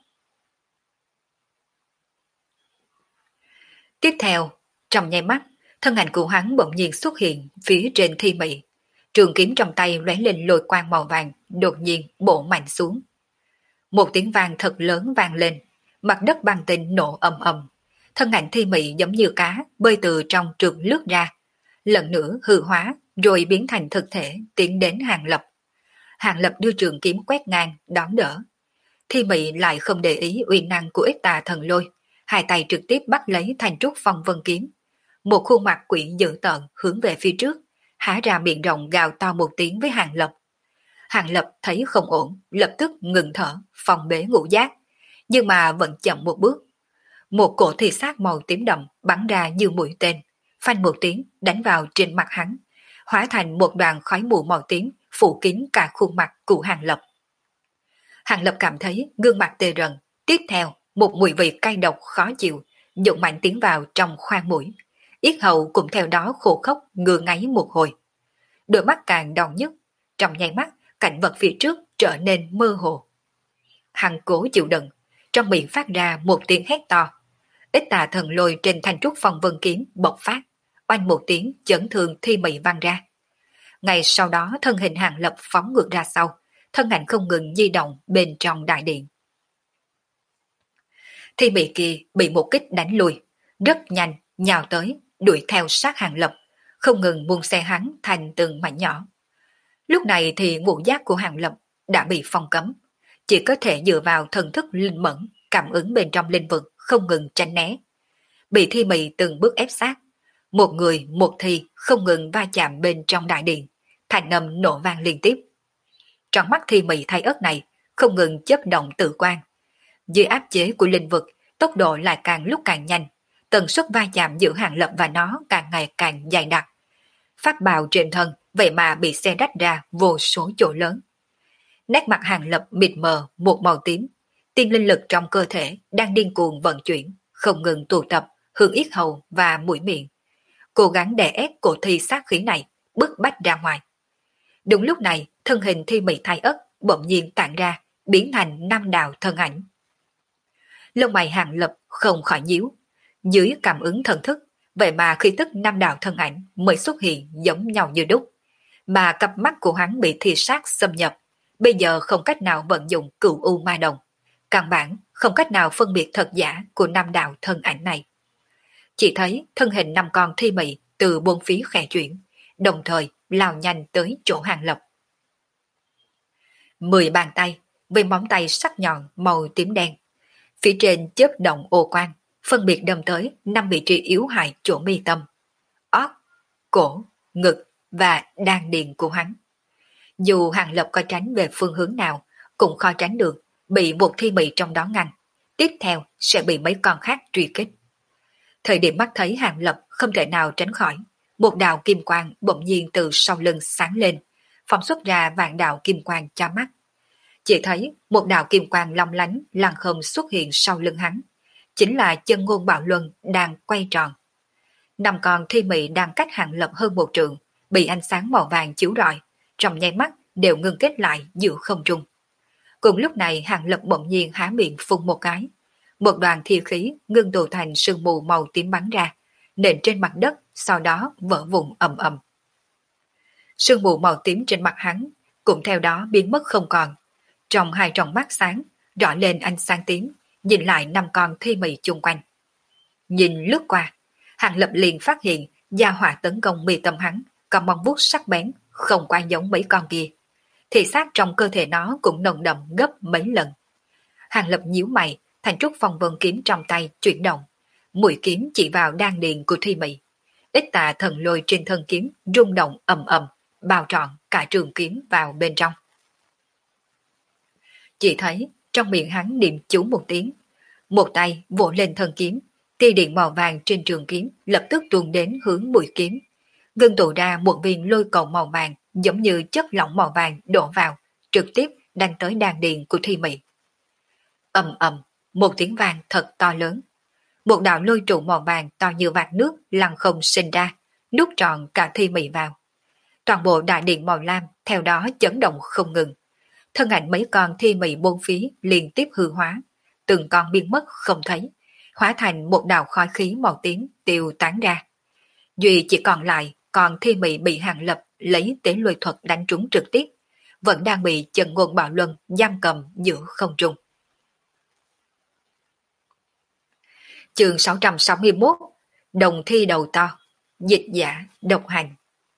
Tiếp theo, trong nháy mắt, thân ảnh của hắn bỗng nhiên xuất hiện phía trên Thi Mị. Trường kiếm trong tay lóe lên lôi quang màu vàng, đột nhiên bổ mạnh xuống. Một tiếng vang thật lớn vang lên, mặt đất băng tinh nổ ầm ầm. Thân ảnh Thi Mị giống như cá bơi từ trong trường lướt ra, lần nữa hư hóa rồi biến thành thực thể tiến đến Hàng Lập. Hàng Lập đưa trường kiếm quét ngang đón đỡ. Thi Mị lại không để ý uy năng của ít tà thần lôi, hai tay trực tiếp bắt lấy thanh trúc phong vân kiếm. Một khuôn mặt quỷ dữ tợn hướng về phía trước, há ra miệng rộng gào to một tiếng với Hàng Lập. Hàng Lập thấy không ổn, lập tức ngừng thở, phòng bế ngũ giác, nhưng mà vẫn chậm một bước. Một cổ thị sát màu tím đậm bắn ra như mũi tên, phanh một tiếng đánh vào trên mặt hắn, hóa thành một đoàn khói mù màu tím phủ kín cả khuôn mặt của Hàng Lập. Hàng Lập cảm thấy gương mặt tê rần, tiếp theo một mùi vị cay độc khó chịu dũng mạnh tiến vào trong khoang mũi, yết hầu cũng theo đó khô khốc ngứa ngáy một hồi. Đôi mắt càng đau nhức, trong nháy mắt cảnh vật phía trước trở nên mơ hồ. Hắn cố chịu đựng, trong miệng phát ra một tiếng hét to. Ít tà thần lôi trên thanh trúc phong vân kiếm bộc phát, oanh một tiếng chấn thương Thi Mị văng ra. Ngay sau đó thân hình Hàng Lập phóng ngược ra sau, thân ảnh không ngừng di động bên trong đại điện. Thi Mị kia bị một kích đánh lùi, rất nhanh nhào tới, đuổi theo sát Hàng Lập, không ngừng buông xe hắn thành từng mảnh nhỏ. Lúc này thì ngũ giác của Hàng Lập đã bị phong cấm, chỉ có thể dựa vào thần thức linh mẫn, cảm ứng bên trong linh vực không ngừng tránh né. Bị Thi Mị từng bước ép sát, một người một thi không ngừng va chạm bên trong đại điện, thành âm nổ vang liên tiếp. Trong mắt Thi Mị thay ớt này không ngừng chớp động tự quan. Dưới áp chế của linh vực tốc độ lại càng lúc càng nhanh, tần suất va chạm giữa Hàng Lập và nó càng ngày càng dày đặc. Phát bào trên thân vậy mà bị xé rách ra vô số chỗ lớn. Nét mặt Hàng Lập mịt mờ một màu tím, tiên linh lực trong cơ thể đang điên cuồng vận chuyển, không ngừng tụ tập hướng yết hầu và mũi miệng, cố gắng đè ép cổ thi sát khí này bức bách ra ngoài. Đúng lúc này, thân hình Thi Mị Thai Ất bỗng nhiên tản ra, biến thành năm đạo thân ảnh. Lông mày Hàng Lập không khỏi nhíu, dưới cảm ứng thần thức, vậy mà khi tức năm đạo thân ảnh mới xuất hiện giống nhau như đúc, mà cặp mắt của hắn bị thi sát xâm nhập, bây giờ không cách nào vận dụng Cửu U Ma Đồng, căn bản không cách nào phân biệt thật giả của năm đạo thân ảnh này. Chỉ thấy thân hình năm con Thi Mị từ bốn phía khẽ chuyển, đồng thời lao nhanh tới chỗ Hàng Lập. 10 bàn tay với móng tay sắc nhọn màu tím đen, phía trên chớp động ô quang, phân biệt đâm tới 5 vị trí yếu hại chỗ mi tâm, ót, cổ, ngực và đan điền của hắn. Dù Hàng Lập có tránh về phương hướng nào, cũng khó tránh được bị một Thi Mị trong đó ngăn, tiếp theo sẽ bị mấy con khác truy kích. Thời điểm mắt thấy Hàng Lập không thể nào tránh khỏi, một đạo kim quang bỗng nhiên từ sau lưng sáng lên, phóng xuất ra vạn đạo kim quang cho mắt. Chỉ thấy một đạo kim quang long lánh lăng không xuất hiện sau lưng hắn, chính là chân ngôn bạo luân đang quay tròn. 5 con Thi Mị đang cách Hàng Lập hơn một trượng, bị ánh sáng màu vàng chiếu rọi, trong nháy mắt đều ngưng kết lại giữa không trung. Cùng lúc này Hàng Lập bỗng nhiên há miệng phun một cái, một đoàn thi khí ngưng tụ thành sương mù màu tím bắn ra, nện trên mặt đất, sau đó vỡ vụn ầm ầm. Sương mù màu tím trên mặt hắn cũng theo đó biến mất không còn. Trong hai tròng mắt sáng, rõ lên ánh sáng tím, nhìn lại 5 con Thi Mị chung quanh. Nhìn lướt qua, Hàng Lập liền phát hiện gia hỏa tấn công mi tâm hắn, có móng vuốt sắc bén, không qua giống mấy con kia. Thị xác trong cơ thể nó cũng nồng đậm gấp mấy lần. Hàng Lập nhíu mày, thành trúc phong vân kiếm trong tay chuyển động, mũi kiếm chỉ vào đan điền của Thi Mị. Ít tà thần lôi trên thân kiếm rung động ầm ầm, bao trọn cả trường kiếm vào bên trong. Chỉ thấy trong miệng hắn niệm chú một tiếng, một tay vỗ lên thân kiếm, tia điện màu vàng trên trường kiếm lập tức tuôn đến hướng mũi kiếm, ngưng tụ ra một viên lôi cầu màu vàng giống như chất lỏng màu vàng đổ vào, trực tiếp đánh tới đan điền của Thi Mị. Ầm ầm, một tiếng vang thật to lớn. Một đạo lôi trụ màu vàng to như vạt nước lăn không sinh ra, nuốt trọn cả Thi Mị vào. Toàn bộ đại điện màu lam theo đó chấn động không ngừng. Thân ảnh mấy con Thi Mị bốn phía liên tiếp hư hóa, từng con biến mất không thấy, hóa thành một đạo khói khí màu tím tiêu tán ra. Duy chỉ còn lại còn Thi Mị bị Hàng Lập lấy tế lôi thuật đánh trúng trực tiếp, vẫn đang bị Chân Ngôn Bạo Luân giam cầm giữa không trung. Chương 661, Đồng thi đầu to, dịch giả độc hành.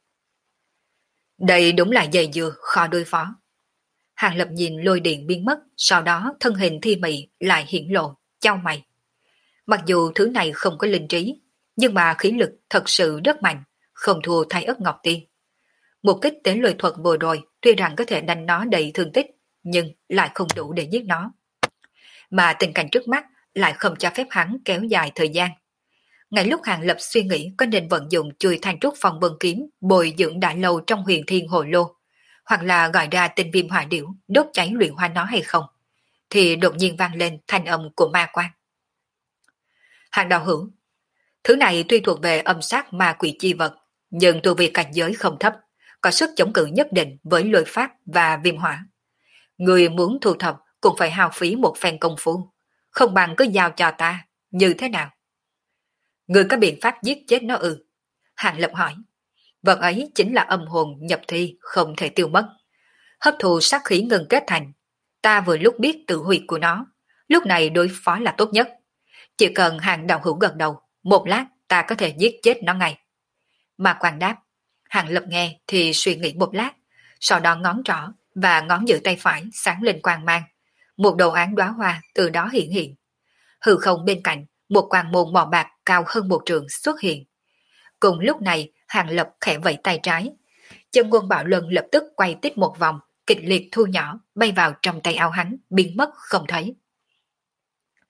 Đây đúng là dây dưa khó đối phó. Hàng Lập nhìn lôi điện biến mất, sau đó thân hình Thi Mị lại hiển lộ, chau mày. Mặc dù thứ này không có linh trí, nhưng mà khí lực thật sự rất mạnh, không thua Thái Ất Ngọc Tiên. Một kích tế lôi thuật vừa rồi tuy rằng có thể đánh nó đầy thương tích, nhưng lại không đủ để giết nó. Mà tình cảnh trước mắt lại không cho phép hắn kéo dài thời gian. Ngay lúc Hàng Lập suy nghĩ có nên vận dụng chùi thanh trúc phong vân kiếm bồi dưỡng đã lâu trong huyền thiên hồ lô, hoặc là gọi ra tinh viêm hỏa điểu đốt cháy luyện hóa nó hay không, thì đột nhiên vang lên thanh âm của ma quan. Hàng đạo hữu, thứ này tuy thuộc về âm sát ma quỷ chi vật, nhưng tu vi cảnh giới không thấp, có sức chống cự nhất định với lôi pháp và viêm hỏa. Người muốn thu thập cũng phải hao phí một phen công phu, không bằng cứ giao cho ta, như thế nào? Người có biện pháp giết chết nó ư? Hàng Lập hỏi. Vật ấy chính là âm hồn nhập thi không thể tiêu mất. Hấp thụ sát khí ngừng kết thành. Ta vừa lúc biết tự hủy của nó, lúc này đối phó là tốt nhất. Chỉ cần Hàng đạo hữu gật đầu, một lát ta có thể giết chết nó ngay. Mà quan đáp. Hàng Lập nghe thì suy nghĩ một lát, sau đó ngón trỏ và ngón giữa tay phải sáng lên quang mang. Một đồ án đóa hoa từ đó hiện hiện. Hư không bên cạnh, một quang môn màu bạc cao hơn một trượng xuất hiện. Cùng lúc này, Hàng Lập khẽ vẫy tay trái. Chân Ngôn Bạo Luân lập tức quay tít một vòng, kịch liệt thu nhỏ, bay vào trong tay áo hắn, biến mất không thấy.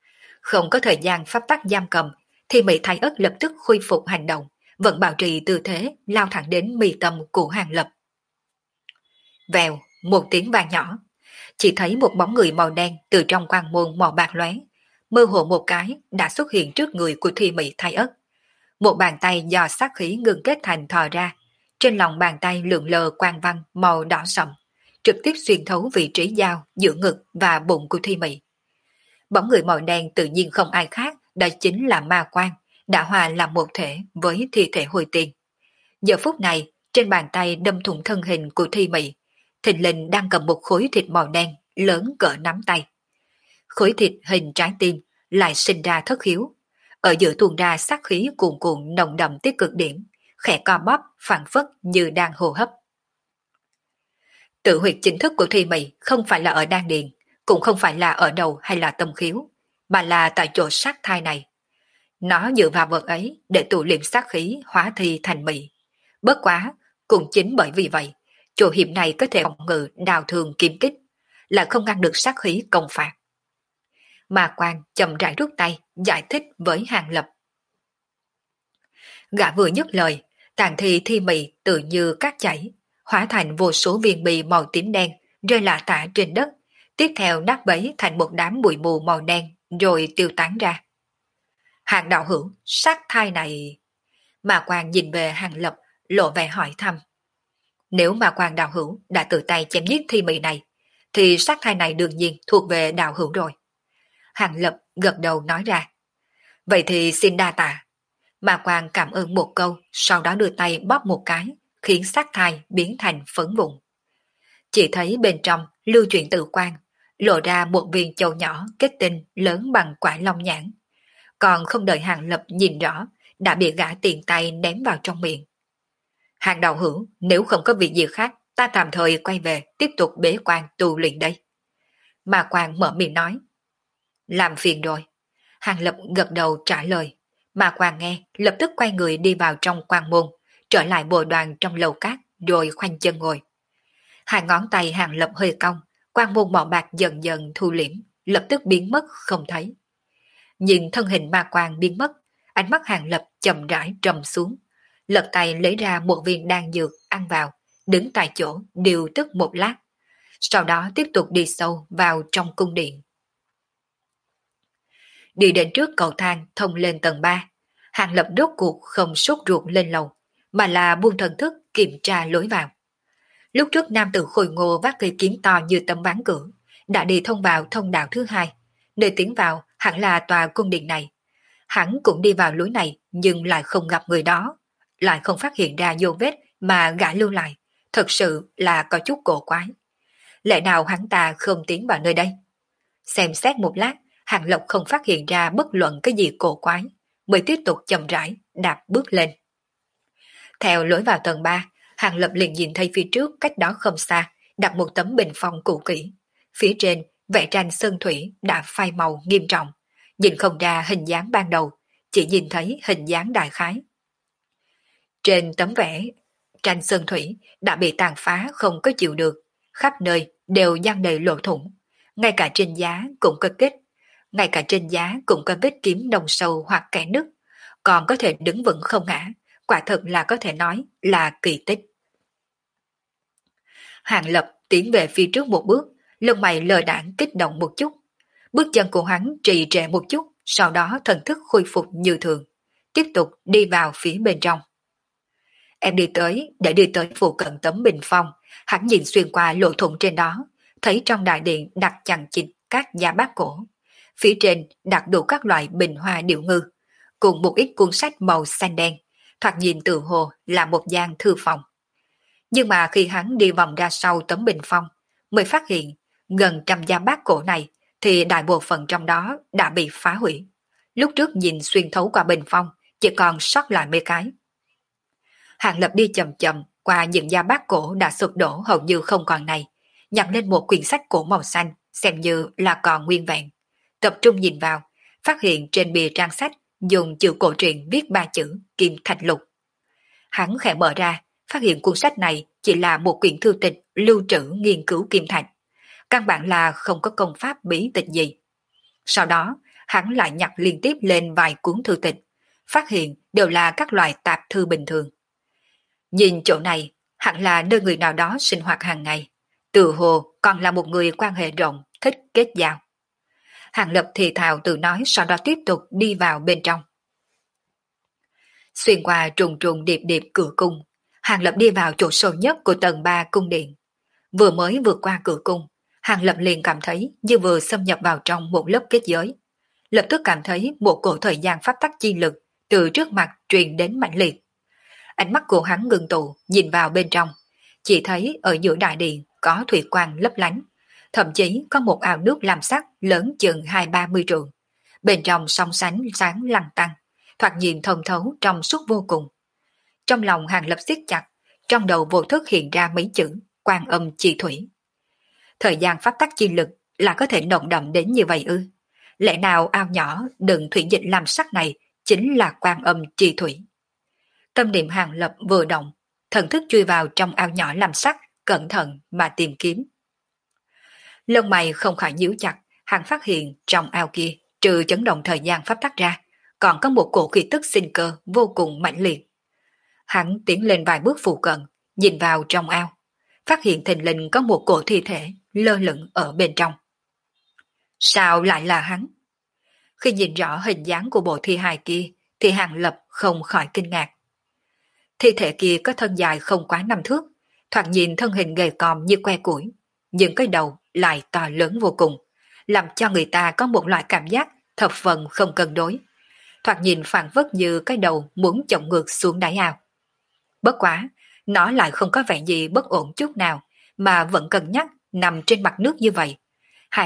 Không có thời gian pháp tắc giam cầm, thì Mỹ Thái Ất lập tức khôi phục hành động, vẫn bảo trì tư thế lao thẳng đến mi tâm của Hàng Lập. Vèo, một tiếng vang nhỏ, chỉ thấy một bóng người màu đen từ trong quang môn màu bạc lóe, mơ hồ một cái đã xuất hiện trước người của Thi Mỹ Thái Ất. Một bàn tay do sát khí ngưng kết thành thò ra, trên lòng bàn tay lượn lờ quang văn màu đỏ sậm, trực tiếp xuyên thấu vị trí giao giữa ngực và bụng của Thi Mỹ. Bóng người màu đen tự nhiên không ai khác, đó chính là ma quan, đã hòa làm một thể với thi thể hồi tiền. Giờ phút này, trên bàn tay đâm thủng thân hình của Thi Mỹ, thình lình đang cầm một khối thịt màu đen lớn cỡ nắm tay. Khối thịt hình trái tim lại sinh ra thất hiếu, ở giữa tuôn ra sát khí cuồn cuộn nồng đậm tới cực điểm, khẽ co bóp phảng phất như đang hô hấp. Tự huyệt chính thức của Thi Mỹ không phải là ở đan điền, cũng không phải là ở đầu hay là tâm khiếu, mà là tại chỗ sát thai này. Nó dựa vào vật ấy để tụ liệm sát khí hóa thi thành Mỹ. Bất quá, cũng chính bởi vì vậy, chỗ hiểm này có thể phòng ngự đào thường kiếm kích, là không ngăn được sát khí công phạt. Mà quan chậm rãi rút tay, giải thích với Hàng Lập. Gã vừa dứt lời, tàn thi Thi Mỹ tự như cát chảy, hóa thành vô số viên bì màu tím đen, rơi lả tả trên đất, tiếp theo nát bấy thành một đám bụi mù màu đen, rồi tiêu tán ra. Hàng đạo hữu, sát thai này... Mà quan nhìn về Hàng Lập, lộ vẻ hỏi thăm. Nếu mà quan đạo hữu đã tự tay chém giết Thi Mỹ này, thì sát thai này đương nhiên thuộc về đạo hữu rồi. Hàng Lập gật đầu nói ra. Vậy thì xin đa tạ. Mà quan cảm ơn một câu, sau đó đưa tay bóp một cái, khiến sát thai biến thành phấn vụn. Chỉ thấy bên trong lưu chuyển tự quan, lộ ra một viên châu nhỏ kết tinh lớn bằng quả long nhãn. Còn không đợi Hàng Lập nhìn rõ, đã bị gã tiền tay ném vào trong miệng. Hàng đạo hữu, nếu không có việc gì khác, ta tạm thời quay về, tiếp tục bế quan tu luyện đây. Mà quan mở miệng nói. Làm phiền rồi. Hàng Lập gật đầu trả lời. Mà quan nghe, lập tức quay người đi vào trong quan môn, trở lại bồi đoàn trong lầu cát, rồi khoanh chân ngồi. Hai ngón tay Hàng Lập hơi cong, quan môn màu bạc dần dần thu liễm, lập tức biến mất không thấy. Nhìn thân hình ma quan biến mất, ánh mắt Hàng Lập chậm rãi trầm xuống, lật tay lấy ra một viên đan dược ăn vào, đứng tại chỗ điều tức một lát, sau đó tiếp tục đi sâu vào trong cung điện. Đi đến trước cầu thang thông lên tầng 3, Hàng Lập rốt cuộc không sốt ruột lên lầu, mà là buông thần thức kiểm tra lối vào. Lúc trước nam tử khôi ngô vác cây kiếm to như tấm ván cửa, đã đi thông vào thông đạo thứ hai, nơi tiến vào hẳn là tòa cung điện này. Hắn cũng đi vào lối này nhưng lại không gặp người đó, lại không phát hiện ra dấu vết mà gã lưu lại, thật sự là có chút cổ quái. Lẽ nào hắn ta không tiến vào nơi đây? Xem xét một lát, Hàng Lập không phát hiện ra bất luận cái gì cổ quái, mới tiếp tục chậm rãi đạp bước lên. Theo lối vào tầng 3, Hàng Lập liền nhìn thấy phía trước cách đó không xa, đặt một tấm bình phong cũ kỹ. Phía trên, vẽ tranh sơn thủy đã phai màu nghiêm trọng, nhìn không ra hình dáng ban đầu, chỉ nhìn thấy hình dáng đại khái. Trên tấm vẽ, tranh sơn thủy đã bị tàn phá không có chịu được, khắp nơi đều giăng đầy lỗ thủng, ngay cả trên giá cũng có kết, ngay cả trên giá cũng có vết kiếm nông sâu hoặc kẽ nứt, còn có thể đứng vững không ngã, quả thật là có thể nói là kỳ tích. Hàng Lập tiến về phía trước một bước, lông mày lờ đãng kích động một chút. Bước chân của hắn trì trệ một chút, sau đó thần thức khôi phục như thường, tiếp tục đi vào phía bên trong. Em đi tới, để đi tới phụ cận tấm bình phong, hắn nhìn xuyên qua lỗ thủng trên đó, thấy trong đại điện đặt chằng chịt các giá bát cổ. Phía trên đặt đủ các loại bình hoa điệu ngư, cùng một ít cuốn sách màu xanh đen, thoạt nhìn tự hồ là một gian thư phòng. Nhưng mà khi hắn đi vòng ra sau tấm bình phong, mới phát hiện gần trăm giá bát cổ này thì đại bộ phận trong đó đã bị phá hủy. Lúc trước nhìn xuyên thấu qua bình phong, chỉ còn sót lại mấy cái. Hàng Lập đi chậm chậm qua những giá bát cổ đã sụp đổ hầu như không còn này, nhặt lên một quyển sách cổ màu xanh xem như là còn nguyên vẹn. Tập trung nhìn vào, phát hiện trên bìa trang sách dùng chữ cổ truyện viết ba chữ Kim Thạch Lục. Hắn khẽ mở ra, phát hiện cuốn sách này chỉ là một quyển thư tịch lưu trữ nghiên cứu kim thạch, căn bản là không có công pháp bí tịch gì. Sau đó, hắn lại nhặt liên tiếp lên vài cuốn thư tịch, phát hiện đều là các loại tạp thư bình thường. Nhìn chỗ này, hẳn là nơi người nào đó sinh hoạt hàng ngày, từ hồ còn là một người quan hệ rộng, thích kết giao. Hàng Lập thì thào tự nói, sau đó tiếp tục đi vào bên trong. Xuyên qua trùng trùng điệp điệp cửa cung, Hàng Lập đi vào chỗ sâu nhất của tầng 3 cung điện. Vừa mới vượt qua cửa cung, Hàng Lập liền cảm thấy như vừa xâm nhập vào trong một lớp kết giới. Lập tức cảm thấy một cổ thời gian pháp tắc chi lực từ trước mặt truyền đến mãnh liệt. Ánh mắt của hắn ngưng tụ, nhìn vào bên trong, chỉ thấy ở giữa đại điện có thủy quang lấp lánh, thậm chí có một ao nước làm sắc lớn chừng 20-30 trượng. Bên trong song sánh sáng lăn tăng, thoạt nhìn thông thấu trong suốt vô cùng. Trong lòng Hàng Lập siết chặt, trong đầu vô thức hiện ra mấy chữ Quan Âm Chi Thủy. Thời gian pháp tắc chi lực là có thể nồng đậm đến như vậy ư? Lẽ nào ao nhỏ đựng thủy dịch làm sắc này chính là Quan Âm Chi Thủy? Tâm niệm Hàng Lập vừa động, thần thức chui vào trong ao nhỏ làm sắc, cẩn thận mà tìm kiếm. Lông mày không khỏi nhíu chặt, hắn phát hiện trong ao kia, trừ chấn động thời gian pháp tắc ra, còn có một cổ khí tức sinh cơ vô cùng mãnh liệt. Hắn tiến lên vài bước phụ cận, nhìn vào trong ao, phát hiện thình lình có một cổ thi thể lơ lửng ở bên trong. Sao lại là hắn? Khi nhìn rõ hình dáng của bộ thi hài kia, thì Hàng Lập không khỏi kinh ngạc. Thi thể kia có thân dài không quá 5 thước, thoạt nhìn thân hình gầy còm như que củi, nhưng cái đầu lại to lớn vô cùng, làm cho người ta có một loại cảm giác thập phần không cân đối. Thoạt nhìn phản phất như cái đầu muốn chồng ngược xuống đáy ao. Bất quá, nó lại không có vẻ gì bất ổn chút nào, mà vẫn cân nhắc nằm trên mặt nước như vậy. Hai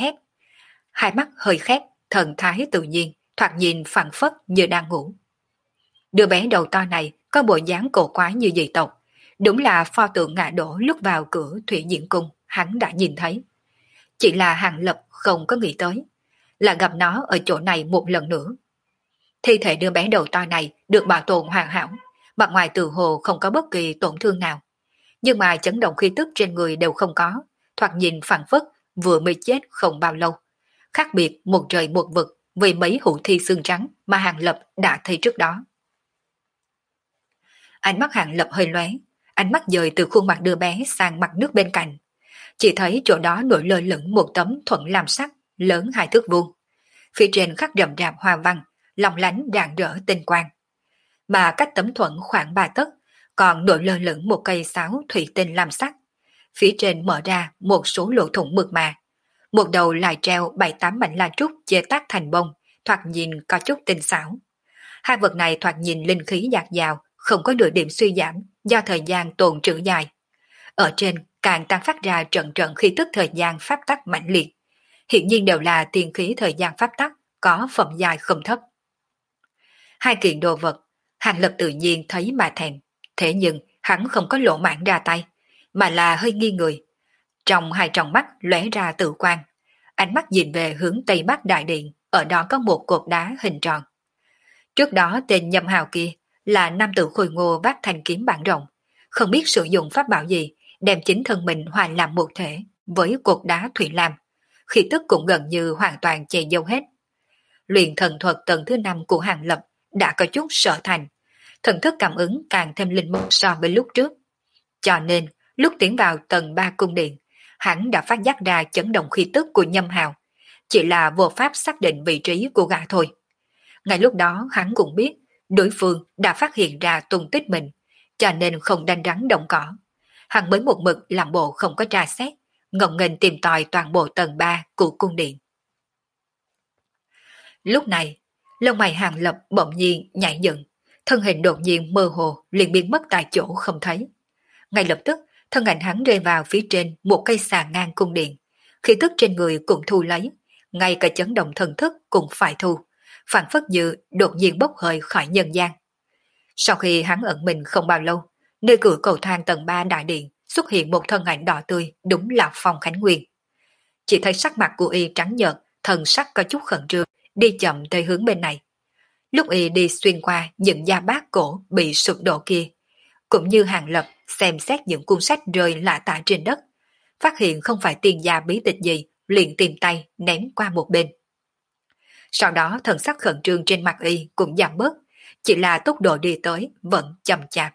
mắt hơi khép, thần thái tự nhiên, thoạt nhìn phản phất như đang ngủ. Đứa bé đầu to này có bộ dáng cổ quái như dị tộc, đúng là pho tượng ngã đổ lúc vào cửa Thủy Diễn Cung hắn đã nhìn thấy. Chỉ là Hàng Lập không có nghĩ tới, là gặp nó ở chỗ này một lần nữa. Thi thể đứa bé đầu to này được bảo tồn hoàn hảo, mặt ngoài từ hồ không có bất kỳ tổn thương nào. Nhưng mà chấn động khí tức trên người đều không có, thoạt nhìn phản phất vừa mới chết không bao lâu. Khác biệt một trời một vực vì mấy hũ thi xương trắng mà Hàng Lập đã thấy trước đó. Ánh mắt Hàng Lập hơi lóe, ánh mắt dời từ khuôn mặt đứa bé sang mặt nước bên cạnh. Chỉ thấy chỗ đó nổi lơ lửng một tấm thuẫn lam sắc lớn 2 thước vuông. Phía trên khắc rậm rạp hoa văn, long lánh rạng rỡ tinh quang. Mà cách tấm thuẫn khoảng 3 tấc, còn nổi lơ lửng một cây sáo thủy tinh lam sắc. Phía trên mở ra một số lỗ thủng mượt mà. Một đầu lại treo 7-8 mảnh la trúc chế tác thành bông, thoạt nhìn có chút tinh xảo. Hai vật này thoạt nhìn linh khí dạt dào, không có nửa điểm suy giảm do thời gian tồn trữ dài. Ở trên càng tăng phát ra trận trận khí tức thời gian pháp tắc mãnh liệt. Hiện nhiên đều là tiên khí thời gian pháp tắc, có phẩm dài không thấp. Hai kiện đồ vật, Hàng Lập tự nhiên thấy mà thèm. Thế nhưng hắn không có lộ mãn ra tay, mà là hơi nghi người. Trong hai tròng mắt lóe ra tự quan. Ánh mắt nhìn về hướng Tây Bắc Đại Điện, ở đó có một cột đá hình tròn. Trước đó tên Nhâm Hào kia là nam tử khôi ngô vác thanh kiếm bản rộng, không biết sử dụng pháp bảo gì, đem chính thân mình hòa làm một thể với cột đá thủy lam, khí tức cũng gần như hoàn toàn che giấu hết. Luyện thần thuật tầng thứ 5 của Hàng Lập đã có chút sở thành, thần thức cảm ứng càng thêm linh mẫn so với lúc trước. Cho nên, lúc tiến vào tầng 3 cung điện, hắn đã phát giác ra chấn động khí tức của Nhâm Hào, chỉ là vô pháp xác định vị trí của gã thôi. Ngay lúc đó hắn cũng biết đối phương đã phát hiện ra tung tích mình, cho nên không đánh rắn động cỏ. Hắn mới một mực làm bộ không có tra xét, ngông nghênh tìm tòi toàn bộ tầng 3 của cung điện. Lúc này, lông mày Hàng Lập bỗng nhiên nhảy dựng, thân hình đột nhiên mơ hồ liền biến mất tại chỗ không thấy. Ngay lập tức, thân ảnh hắn rơi vào phía trên một cây xà ngang cung điện, khí tức trên người cũng thu lấy, ngay cả chấn động thần thức cũng phải thu, phản phất như đột nhiên bốc hơi khỏi nhân gian. Sau khi hắn ẩn mình không bao lâu, nơi cửa cầu thang tầng 3 đại điện xuất hiện một thân ảnh đỏ tươi, đúng là Phong Khánh Nguyên. Chỉ thấy sắc mặt của y trắng nhợt, thần sắc có chút khẩn trương, đi chậm tới hướng bên này. Lúc y đi xuyên qua những da bát cổ bị sụp đổ kia, cũng như Hàng Lập xem xét những cuốn sách rơi lả tả trên đất, phát hiện không phải tiền gia bí tịch gì, liền tìm tay ném qua một bên. Sau đó thần sắc khẩn trương trên mặt y cũng giảm bớt, chỉ là tốc độ đi tới vẫn chậm chạp.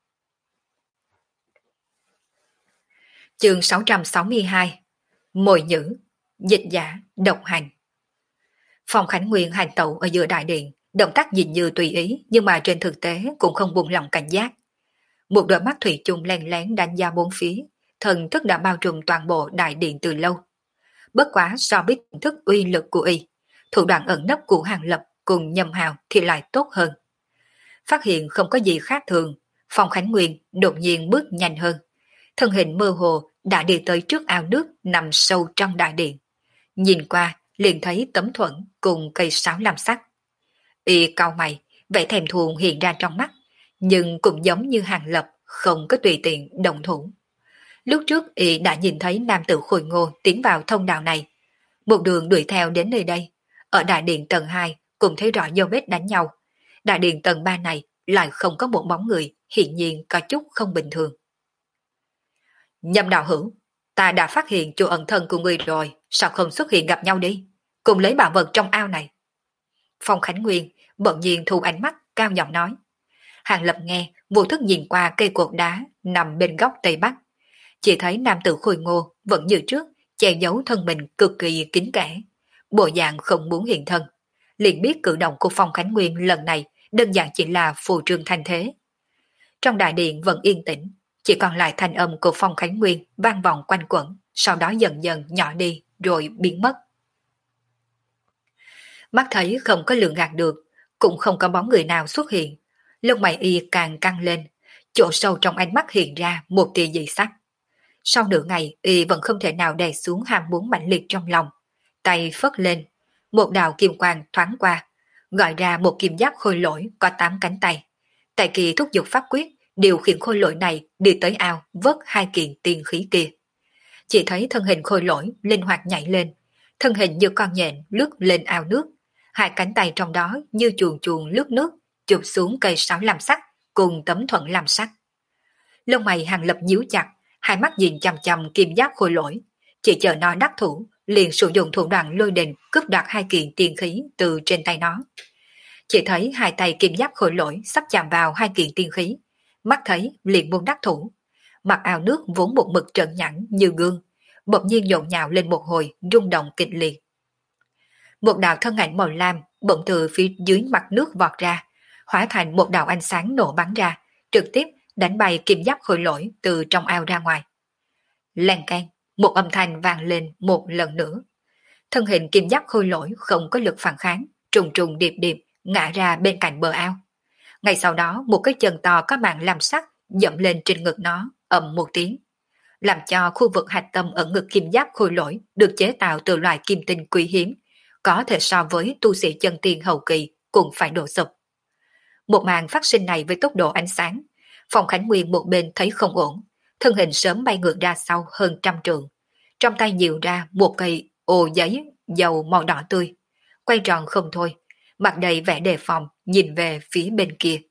Chương 662. Mồi nhữ, dịch giả, độc hành. Phong Khánh Nguyên hành tẩu ở giữa đại điện, động tác nhìn như tùy ý nhưng mà trên thực tế cũng không buông lòng cảnh giác. Một đôi mắt thủy chung len lén đánh giá bốn phía, thần thức đã bao trùm toàn bộ đại điện từ lâu. Bất quá so với nhận thức uy lực của y, thủ đoạn ẩn nấp của Hàng Lập cùng Nhâm Hào thì lại tốt hơn. Phát hiện không có gì khác thường, Phong Khánh Nguyên đột nhiên bước nhanh hơn. Thân hình mơ hồ đã đi tới trước ao nước nằm sâu trong đại điện. Nhìn qua liền thấy tấm thuẫn cùng cây sáo làm sắc. Y cau mày, vẻ thèm thuồng hiện ra trong mắt, nhưng cũng giống như Hàng Lập không có tùy tiện động thủ. Lúc trước y đã nhìn thấy nam tử khôi ngô tiến vào thông đạo này. Một đường đuổi theo đến nơi đây. Ở đại điện tầng 2 cũng thấy rõ dấu vết đánh nhau. Đại điện tầng 3 này lại không có một bóng người, hiển nhiên có chút không bình thường. Nhâm đạo hữu, ta đã phát hiện chỗ ẩn thân của người rồi, sao không xuất hiện gặp nhau đi, cùng lấy bảo vật trong ao này. Phong Khánh Nguyên bỗng nhiên thu ánh mắt, cao giọng nói. Hàng Lập nghe, vô thức nhìn qua cây cột đá nằm bên góc tây bắc. Chỉ thấy nam tử khôi ngô vẫn như trước, che giấu thân mình cực kỳ kín kẽ. Bộ dạng không muốn hiện thân. Liền biết cử động của Phong Khánh Nguyên lần này đơn giản chỉ là phù trương thanh thế. Trong đại điện vẫn yên tĩnh, chỉ còn lại thanh âm của Phong Khánh Nguyên vang vọng quanh quẩn, sau đó dần dần nhỏ đi rồi biến mất. Mắt thấy không có lường gạt được, cũng không có bóng người nào xuất hiện. Lông mày y càng căng lên, chỗ sâu trong ánh mắt hiện ra một tia dị sắc. Sau nửa ngày y vẫn không thể nào đè xuống ham muốn mãnh liệt trong lòng. Tay phất lên, một đạo kim quang thoáng qua, gọi ra một kim giáp khôi lỗi có 8 cánh tay. Tại kỳ thúc giục pháp quyết, điều khiển khôi lỗi này đi tới ao vớt 2 kiện tiên khí kia. Chỉ thấy thân hình khôi lỗi linh hoạt nhảy lên, thân hình như con nhện lướt lên ao nước, 2 cánh tay trong đó như chuồn chuồn lướt nước, chụp xuống cây sáo làm sắt cùng tấm thuẫn làm sắt. Lông mày Hàng Lập nhíu chặt, hai mắt nhìn chằm chằm kim giáp khôi lỗi, chỉ chờ nó đắc thủ, liền sử dụng thủ đoạn lôi đình cướp đoạt 2 kiện tiên khí từ trên tay nó. Chỉ thấy 2 tay kim giáp khôi lỗi sắp chạm vào 2 kiện tiên khí, mắt thấy liền muốn đắc thủ. Mặt ao nước vốn một mực trợn nhẵn như gương, bỗng nhiên nhộn nhạo lên một hồi rung động kịch liệt. Một đạo thân ảnh màu lam bỗng từ phía dưới mặt nước vọt ra, hóa thành một đạo ánh sáng nổ bắn ra, trực tiếp đánh bay kim giáp khôi lỗi từ trong ao ra ngoài. Leng keng, một âm thanh vang lên một lần nữa. Thân hình kim giáp khôi lỗi không có lực phản kháng, trùng trùng điệp điệp ngã ra bên cạnh bờ ao. Ngay sau đó một cái chân to có màng làm sắt dẫm lên trên ngực nó, ầm một tiếng, làm cho khu vực hạch tâm ở ngực kim giáp khôi lỗi được chế tạo từ loại kim tinh quý hiếm, có thể so với tu sĩ chân tiên hậu kỳ cũng phải đổ sụp. Một màn phát sinh này với tốc độ ánh sáng, Phong Khánh Nguyên một bên thấy không ổn, thân hình sớm bay ngược ra sau hơn 100 trượng, trong tay nhiều ra một cây ô giấy dầu màu đỏ tươi, quay tròn không thôi, mặt đầy vẻ đề phòng nhìn về phía bên kia.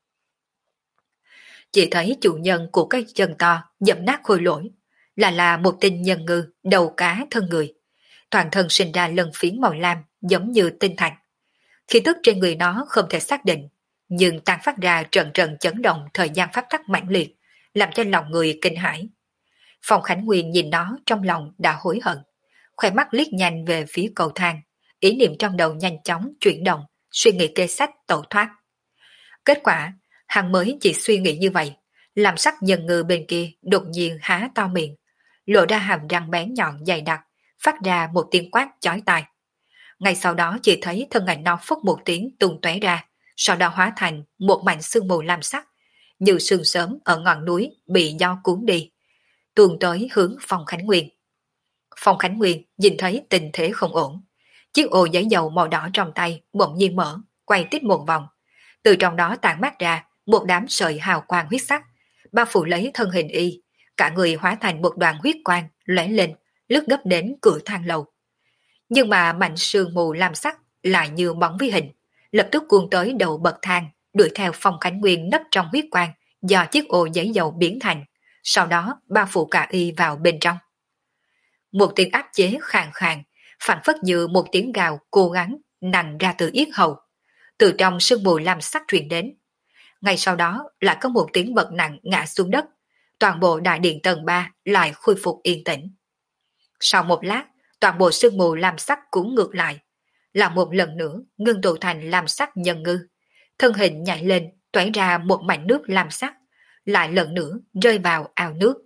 Chỉ thấy chủ nhân của cái chân to dẫm nát khôi lỗi là một tinh nhân ngư đầu cá thân người, toàn thân sinh ra lân phiến màu lam giống như tinh thạch. Khí tức trên người nó không thể xác định, nhưng tan phát ra trận trận chấn động thời gian pháp tắc mãnh liệt, làm cho lòng người kinh hãi. Phong Khánh Nguyên nhìn nó trong lòng đã hối hận, khóe mắt liếc nhanh về phía cầu thang, ý niệm trong đầu nhanh chóng chuyển động, suy nghĩ kế sách tẩu thoát. Kết quả, hắn mới chỉ suy nghĩ như vậy, làm sắc nhân ngư bên kia đột nhiên há to miệng, lộ ra hàm răng bén nhọn dày đặc, phát ra một tiếng quát chói tai. Ngay sau đó chỉ thấy thân ảnh nó phốc một tiếng tung tóe ra, sau đó hóa thành một mảnh sương mù lam sắc, như sương sớm ở ngọn núi bị gió cuốn đi, tuôn tới hướng Phong Khánh Nguyên. Phong Khánh Nguyên nhìn thấy tình thế không ổn, chiếc ô giấy dầu màu đỏ trong tay bỗng nhiên mở, quay tít một vòng, từ trong đó tản mát ra một đám sợi hào quang huyết sắc, bao phủ lấy thân hình y, cả người hóa thành một đoàn huyết quang lóe lên, lướt gấp đến cửa thang lầu. Nhưng mà mảnh sương mù lam sắc lại như bóng vi hình, lập tức cuốn tới đầu bậc thang, đuổi theo Phong Khánh Nguyên nấp trong huyết quang do chiếc ô giấy dầu biến thành, sau đó bao phủ cả y vào bên trong. Một tiếng áp chế khàn khàn, phản phất như một tiếng gào cố gắng nằn ra từ yết hầu, từ trong sương mù lam sắc truyền đến. Ngay sau đó lại có một tiếng bật nặng ngã xuống đất, toàn bộ đại điện tầng 3 lại khôi phục yên tĩnh. Sau một lát, toàn bộ sương mù lam sắc cũng ngược lại, là một lần nữa ngưng tụ thành lam sắc nhân ngư. Thân hình nhảy lên, toát ra một mảnh nước lam sắc, lại lần nữa rơi vào ao nước.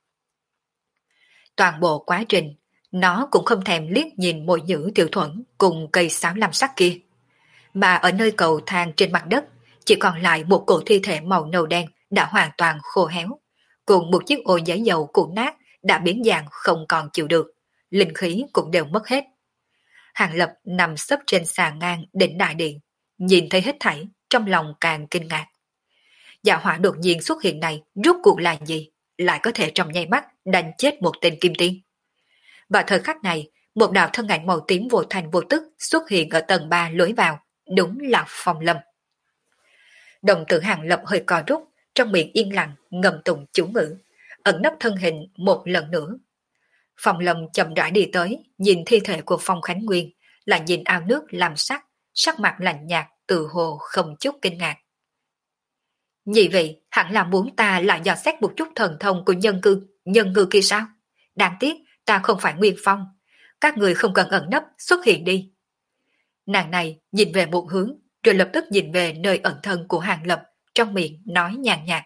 Toàn bộ quá trình, nó cũng không thèm liếc nhìn mồi nhữ tiểu thuẫn cùng cây sáo lam sắc kia. Mà ở nơi cầu thang trên mặt đất, chỉ còn lại một cổ thi thể màu nâu đen đã hoàn toàn khô héo, cùng một chiếc ô giấy dầu cũ nát đã biến dạng không còn chịu được, linh khí cũng đều mất hết. Hàng Lập nằm sấp trên sàn ngang đỉnh đại điện, nhìn thấy hết thảy, trong lòng càng kinh ngạc. Dạ hỏa đột nhiên xuất hiện này rốt cuộc là gì, lại có thể trong nháy mắt đánh chết một tên kim tiên. Vào thời khắc này, một đạo thân ảnh màu tím vô thành vô tức xuất hiện ở tầng 3 lối vào, đúng là Phong Lâm. Đồng tử Hàng Lập hơi co rút, trong miệng yên lặng ngầm tụng chú ngữ, ẩn nấp thân hình một lần nữa. Phong Lâm chậm rãi đi tới, nhìn thi thể của Phong Khánh Nguyên, lại nhìn ao nước làm sắc mặt lạnh nhạt, từ hồ không chút kinh ngạc. Nhị vị, hẳn là muốn ta lại dò xét một chút thần thông của nhân ngư kia sao? Đáng tiếc, ta không phải Nguyên Phong. Các người không cần ẩn nấp, xuất hiện đi. Nàng này nhìn về một hướng, rồi lập tức nhìn về nơi ẩn thân của Hàng Lập, trong miệng nói nhàn nhạt.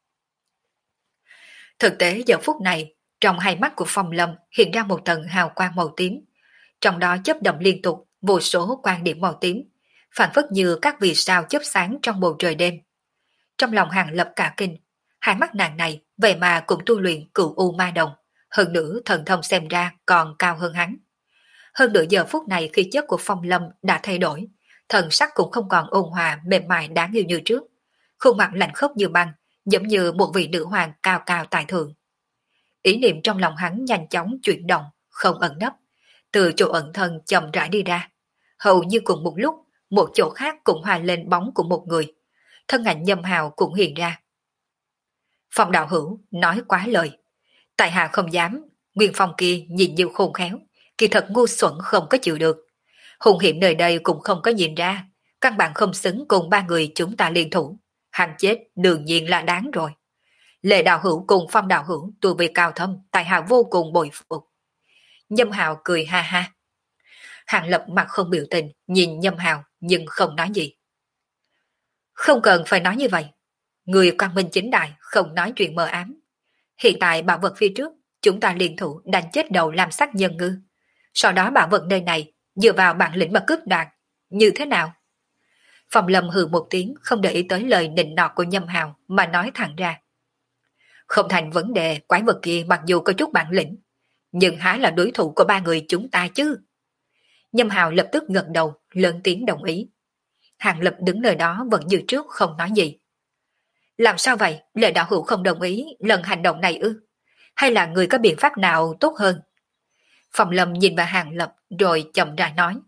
Thực tế giờ phút này, trong hai mắt của Phong Lâm hiện ra một tầng hào quang màu tím, trong đó chớp động liên tục vô số quang điểm màu tím, phản phất như các vì sao chớp sáng trong bầu trời đêm. Trong lòng Hàng Lập cả kinh, hai mắt nàng này vậy mà cũng tu luyện cửu u ma đồng, hơn nữa thần thông xem ra còn cao hơn hắn. Hơn nữa giờ phút này khi chất của Phong Lâm đã thay đổi, thần sắc cũng không còn ôn hòa mềm mại đáng yêu như trước, khuôn mặt lạnh khốc như băng, giống như một vị nữ hoàng cao cao tại thượng. Ý niệm trong lòng hắn nhanh chóng chuyển động, không ẩn nấp, từ chỗ ẩn thân chậm rãi đi ra. Hầu như cùng một lúc, một chỗ khác cũng hòa lên bóng của một người. Thân ảnh Nhâm Hào cũng hiện ra. Phong đạo hữu nói quá lời. Tại hạ không dám, Nguyên Phong kia nhìn như khôn khéo, kỳ thật ngu xuẩn không có chịu được. Hung hiểm nơi đây cũng không có nhìn ra, căn bản không xứng cùng ba người chúng ta liên thủ. Hắn chết đương nhiên là đáng rồi. Lệ đạo hữu cùng Phong đạo hữu tu vi cao thâm, tại hạ vô cùng bội phục. Nhâm Hào cười ha ha. Hàng Lập mặt không biểu tình, nhìn Nhâm Hào nhưng không nói gì. Không cần phải nói như vậy. Người quang minh chính đại không nói chuyện mờ ám. Hiện tại bảo vật phía trước, chúng ta liên thủ đánh chết đầu làm sắc nhân ngư. Sau đó bảo vật nơi này dựa vào bản lĩnh mà cướp đoạt. Như thế nào? Phong Lâm hừ một tiếng, không để ý tới lời nịnh nọt của Nhâm Hào mà nói thẳng ra. Không thành vấn đề, quái vật kia mặc dù có chút bản lĩnh, nhưng há là đối thủ của ba người chúng ta chứ? Nhâm Hào lập tức gật đầu, lớn tiếng đồng ý. Hàng Lập đứng nơi đó vẫn như trước không nói gì. Làm sao vậy? Lệ đạo hữu không đồng ý lần hành động này ư? Hay là người có biện pháp nào tốt hơn? Phong Lâm nhìn vào Hàng Lập rồi chậm rãi nói.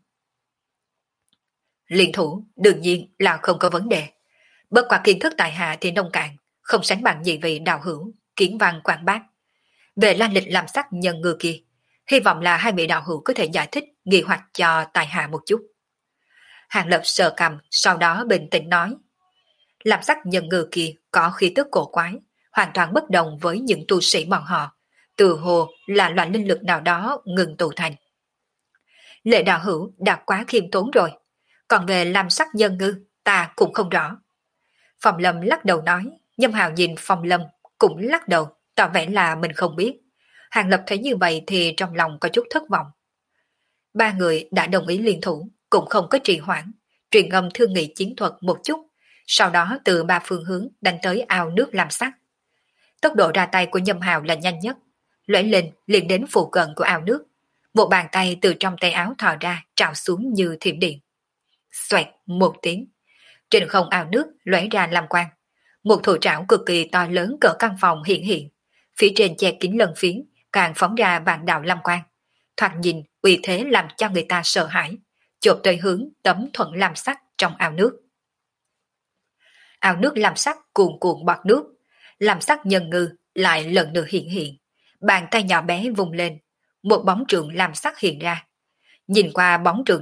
Liên thủ đương nhiên là không có vấn đề. Bất quả kiến thức tại hạ thì nông cạn, không sánh bằng nhị vị đạo hữu, kiến văn quảng bác. Về lan lịch làm sắc nhân ngư kia, hy vọng là hai vị đạo hữu có thể giải thích nghi hoặc cho tại hạ một chút. Hàng Lập sờ cằm, sau đó bình tĩnh nói. Làm sắc nhân ngư kia có khí tức cổ quái, hoàn toàn bất đồng với những tu sĩ bọn họ, từ hồ là loại linh lực nào đó ngừng tụ thành. Lệ đạo hữu đã quá khiêm tốn rồi, còn về làm sắc nhân ngư ta cũng không rõ. Phong Lâm lắc đầu nói, Nhâm Hào nhìn Phong Lâm cũng lắc đầu, tỏ vẻ là mình không biết. Hàng Lập thấy như vậy thì trong lòng có chút thất vọng. Ba người đã đồng ý liên thủ, cũng không có trì hoãn, truyền âm thương nghị chiến thuật một chút, sau đó từ ba phương hướng đánh tới ao nước làm sắc. Tốc độ ra tay của Nhâm Hào là nhanh nhất, lóe lên liền đến phụ cận của ao nước. Một bàn tay từ trong tay áo thò ra trào xuống như thiểm điện. Xoẹt một tiếng, trên không ao nước lóe ra lam quang. Một thủ trảo cực kỳ to lớn cỡ căn phòng hiện hiện, phía trên che kín lân phiến, càng phóng ra vạn đạo lam quang. Thoạt nhìn uy thế làm cho người ta sợ hãi, chộp tới hướng tấm thuận lam sắc trong ao nước. Ao nước lam sắc cuồn cuộn bọt nước, lam sắc nhân ngư lại lần nữa hiện hiện, bàn tay nhỏ bé vùng lên, một bóng trường lam sắc hiện ra. Nhìn qua bóng trường này,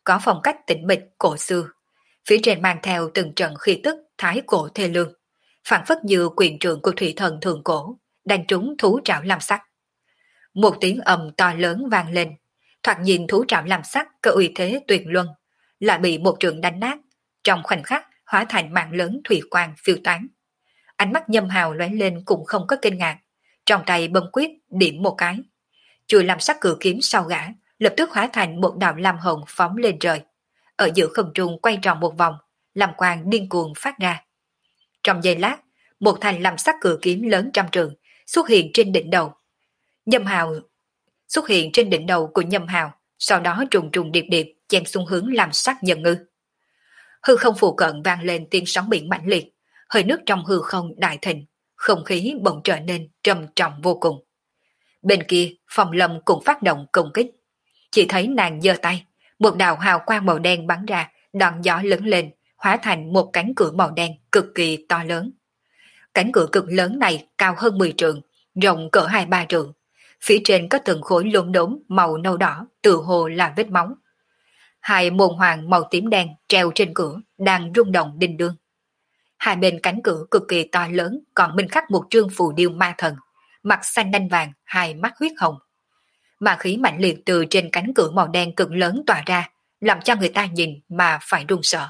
có phong cách tĩnh mịch cổ xưa. Phía trên mang theo từng trận khí tức thái cổ thê lương, phản phất như quyền trượng của thủy thần thượng cổ, đánh trúng thú trảo lam sắc. Một tiếng ầm to lớn vang lên, thoạt nhìn thú trảo lam sắc có uy thế tuyệt luân, lại bị một trường đánh nát, trong khoảnh khắc hóa thành mạng lớn thủy quang phiêu tán. Ánh mắt Nhâm Hào lóe lên cũng không có kinh ngạc, trong tay bấm quyết điểm một cái. Chuôi lam sắc cự kiếm sau gã, lập tức hóa thành một đạo lam hồng phóng lên trời. Ở giữa không trung quay tròn một vòng, lam quang điên cuồng phát ra. Trong giây lát, một thanh lam sắc cự kiếm lớn trăm trượng xuất hiện trên đỉnh đầu. Nhâm Hào xuất hiện trên đỉnh đầu của Nhâm Hào, sau đó trùng trùng điệp điệp chém xuống hướng lam sắc nhân ngư. Hư không phụ cận vang lên tiếng sóng biển mãnh liệt, hơi nước trong hư không đại thịnh, không khí bỗng trở nên trầm trọng vô cùng. Bên kia, Phong Lâm cũng phát động công kích. Chỉ thấy nàng giơ tay, một đạo hào quang màu đen bắn ra, đòn gió lớn lên, hóa thành một cánh cửa màu đen cực kỳ to lớn. Cánh cửa cực lớn này cao hơn 10 trượng, rộng cỡ 2-3 trượng. Phía trên có từng khối lốm đốm màu nâu đỏ, tự hồ là vết máu. Hai môn hoàng màu tím đen treo trên cửa, đang rung động đinh đương. Hai bên cánh cửa cực kỳ to lớn còn minh khắc một trương phù điêu ma thần, mặt xanh đanh vàng, hai mắt huyết hồng. Ma khí mạnh liệt từ trên cánh cửa màu đen cực lớn tỏa ra, làm cho người ta nhìn mà phải run sợ.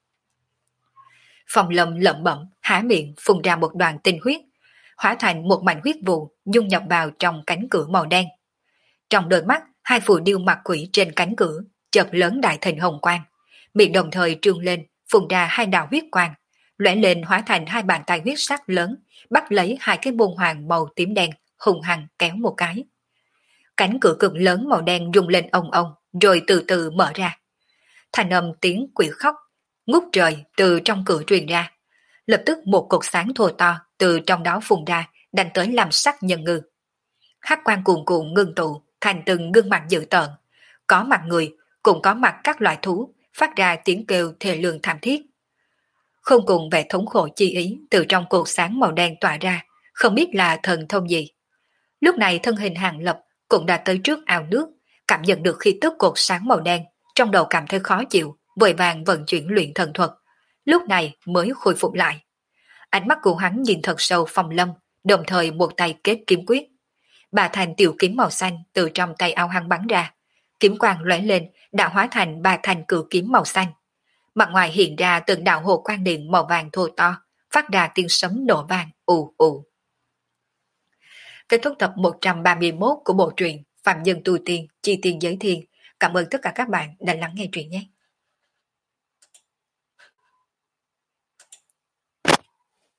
Phong Lâm lẩm bẩm, há miệng phun ra một đoàn tinh huyết, hóa thành một mảnh huyết vụ dung nhập vào trong cánh cửa màu đen. Trong đôi mắt, hai phù điêu mặt quỷ trên cánh cửa chợt lớn đại thịnh hồng quang, miệng đồng thời trương lên, phun ra hai đạo huyết quang, lóe lên hóa thành hai bàn tay huyết sắc lớn, bắt lấy hai cái môn hoàng màu tím đen, hùng hăng kéo một cái. Cánh cửa cực lớn màu đen rung lên ong ong, rồi từ từ mở ra. Thành âm tiếng quỷ khóc ngút trời từ trong cửa truyền ra. Lập tức một cột sáng thô to từ trong đó phun ra, đánh tới làm sắc nhân ngư. Hắc quang cuồn cuộn ngưng tụ thành từng gương mặt dữ tợn, có mặt người cũng có mặt các loại thú, phát ra tiếng kêu thê lương thảm thiết. Không cùng vẻ thống khổ chi ý từ trong cột sáng màu đen tỏa ra, không biết là thần thông gì. Lúc này thân hình Hàng Lập cũng đã tới trước ao nước, cảm nhận được khí tức cột sáng màu đen, trong đầu cảm thấy khó chịu, vội vàng vận chuyển luyện thần thuật, lúc này mới khôi phục lại. Ánh mắt của hắn nhìn thật sâu Phong Lâm, đồng thời một tay kết kiếm quyết. Bà thành tiểu kiếm màu xanh từ trong tay ao hăng bắn ra, kiếm quang lóe lên đã hóa thành ba thành cự kiếm màu xanh. Mặt ngoài hiện ra từng đạo hồ quang điện màu vàng thô to, phát ra tiếng sấm nổ vang ù ù. Kết thúc tập 131 của bộ truyện Phạm Nhân Tu Tiên Chi Tiên Giới Thiên. Cảm ơn tất cả các bạn đã lắng nghe truyện nhé.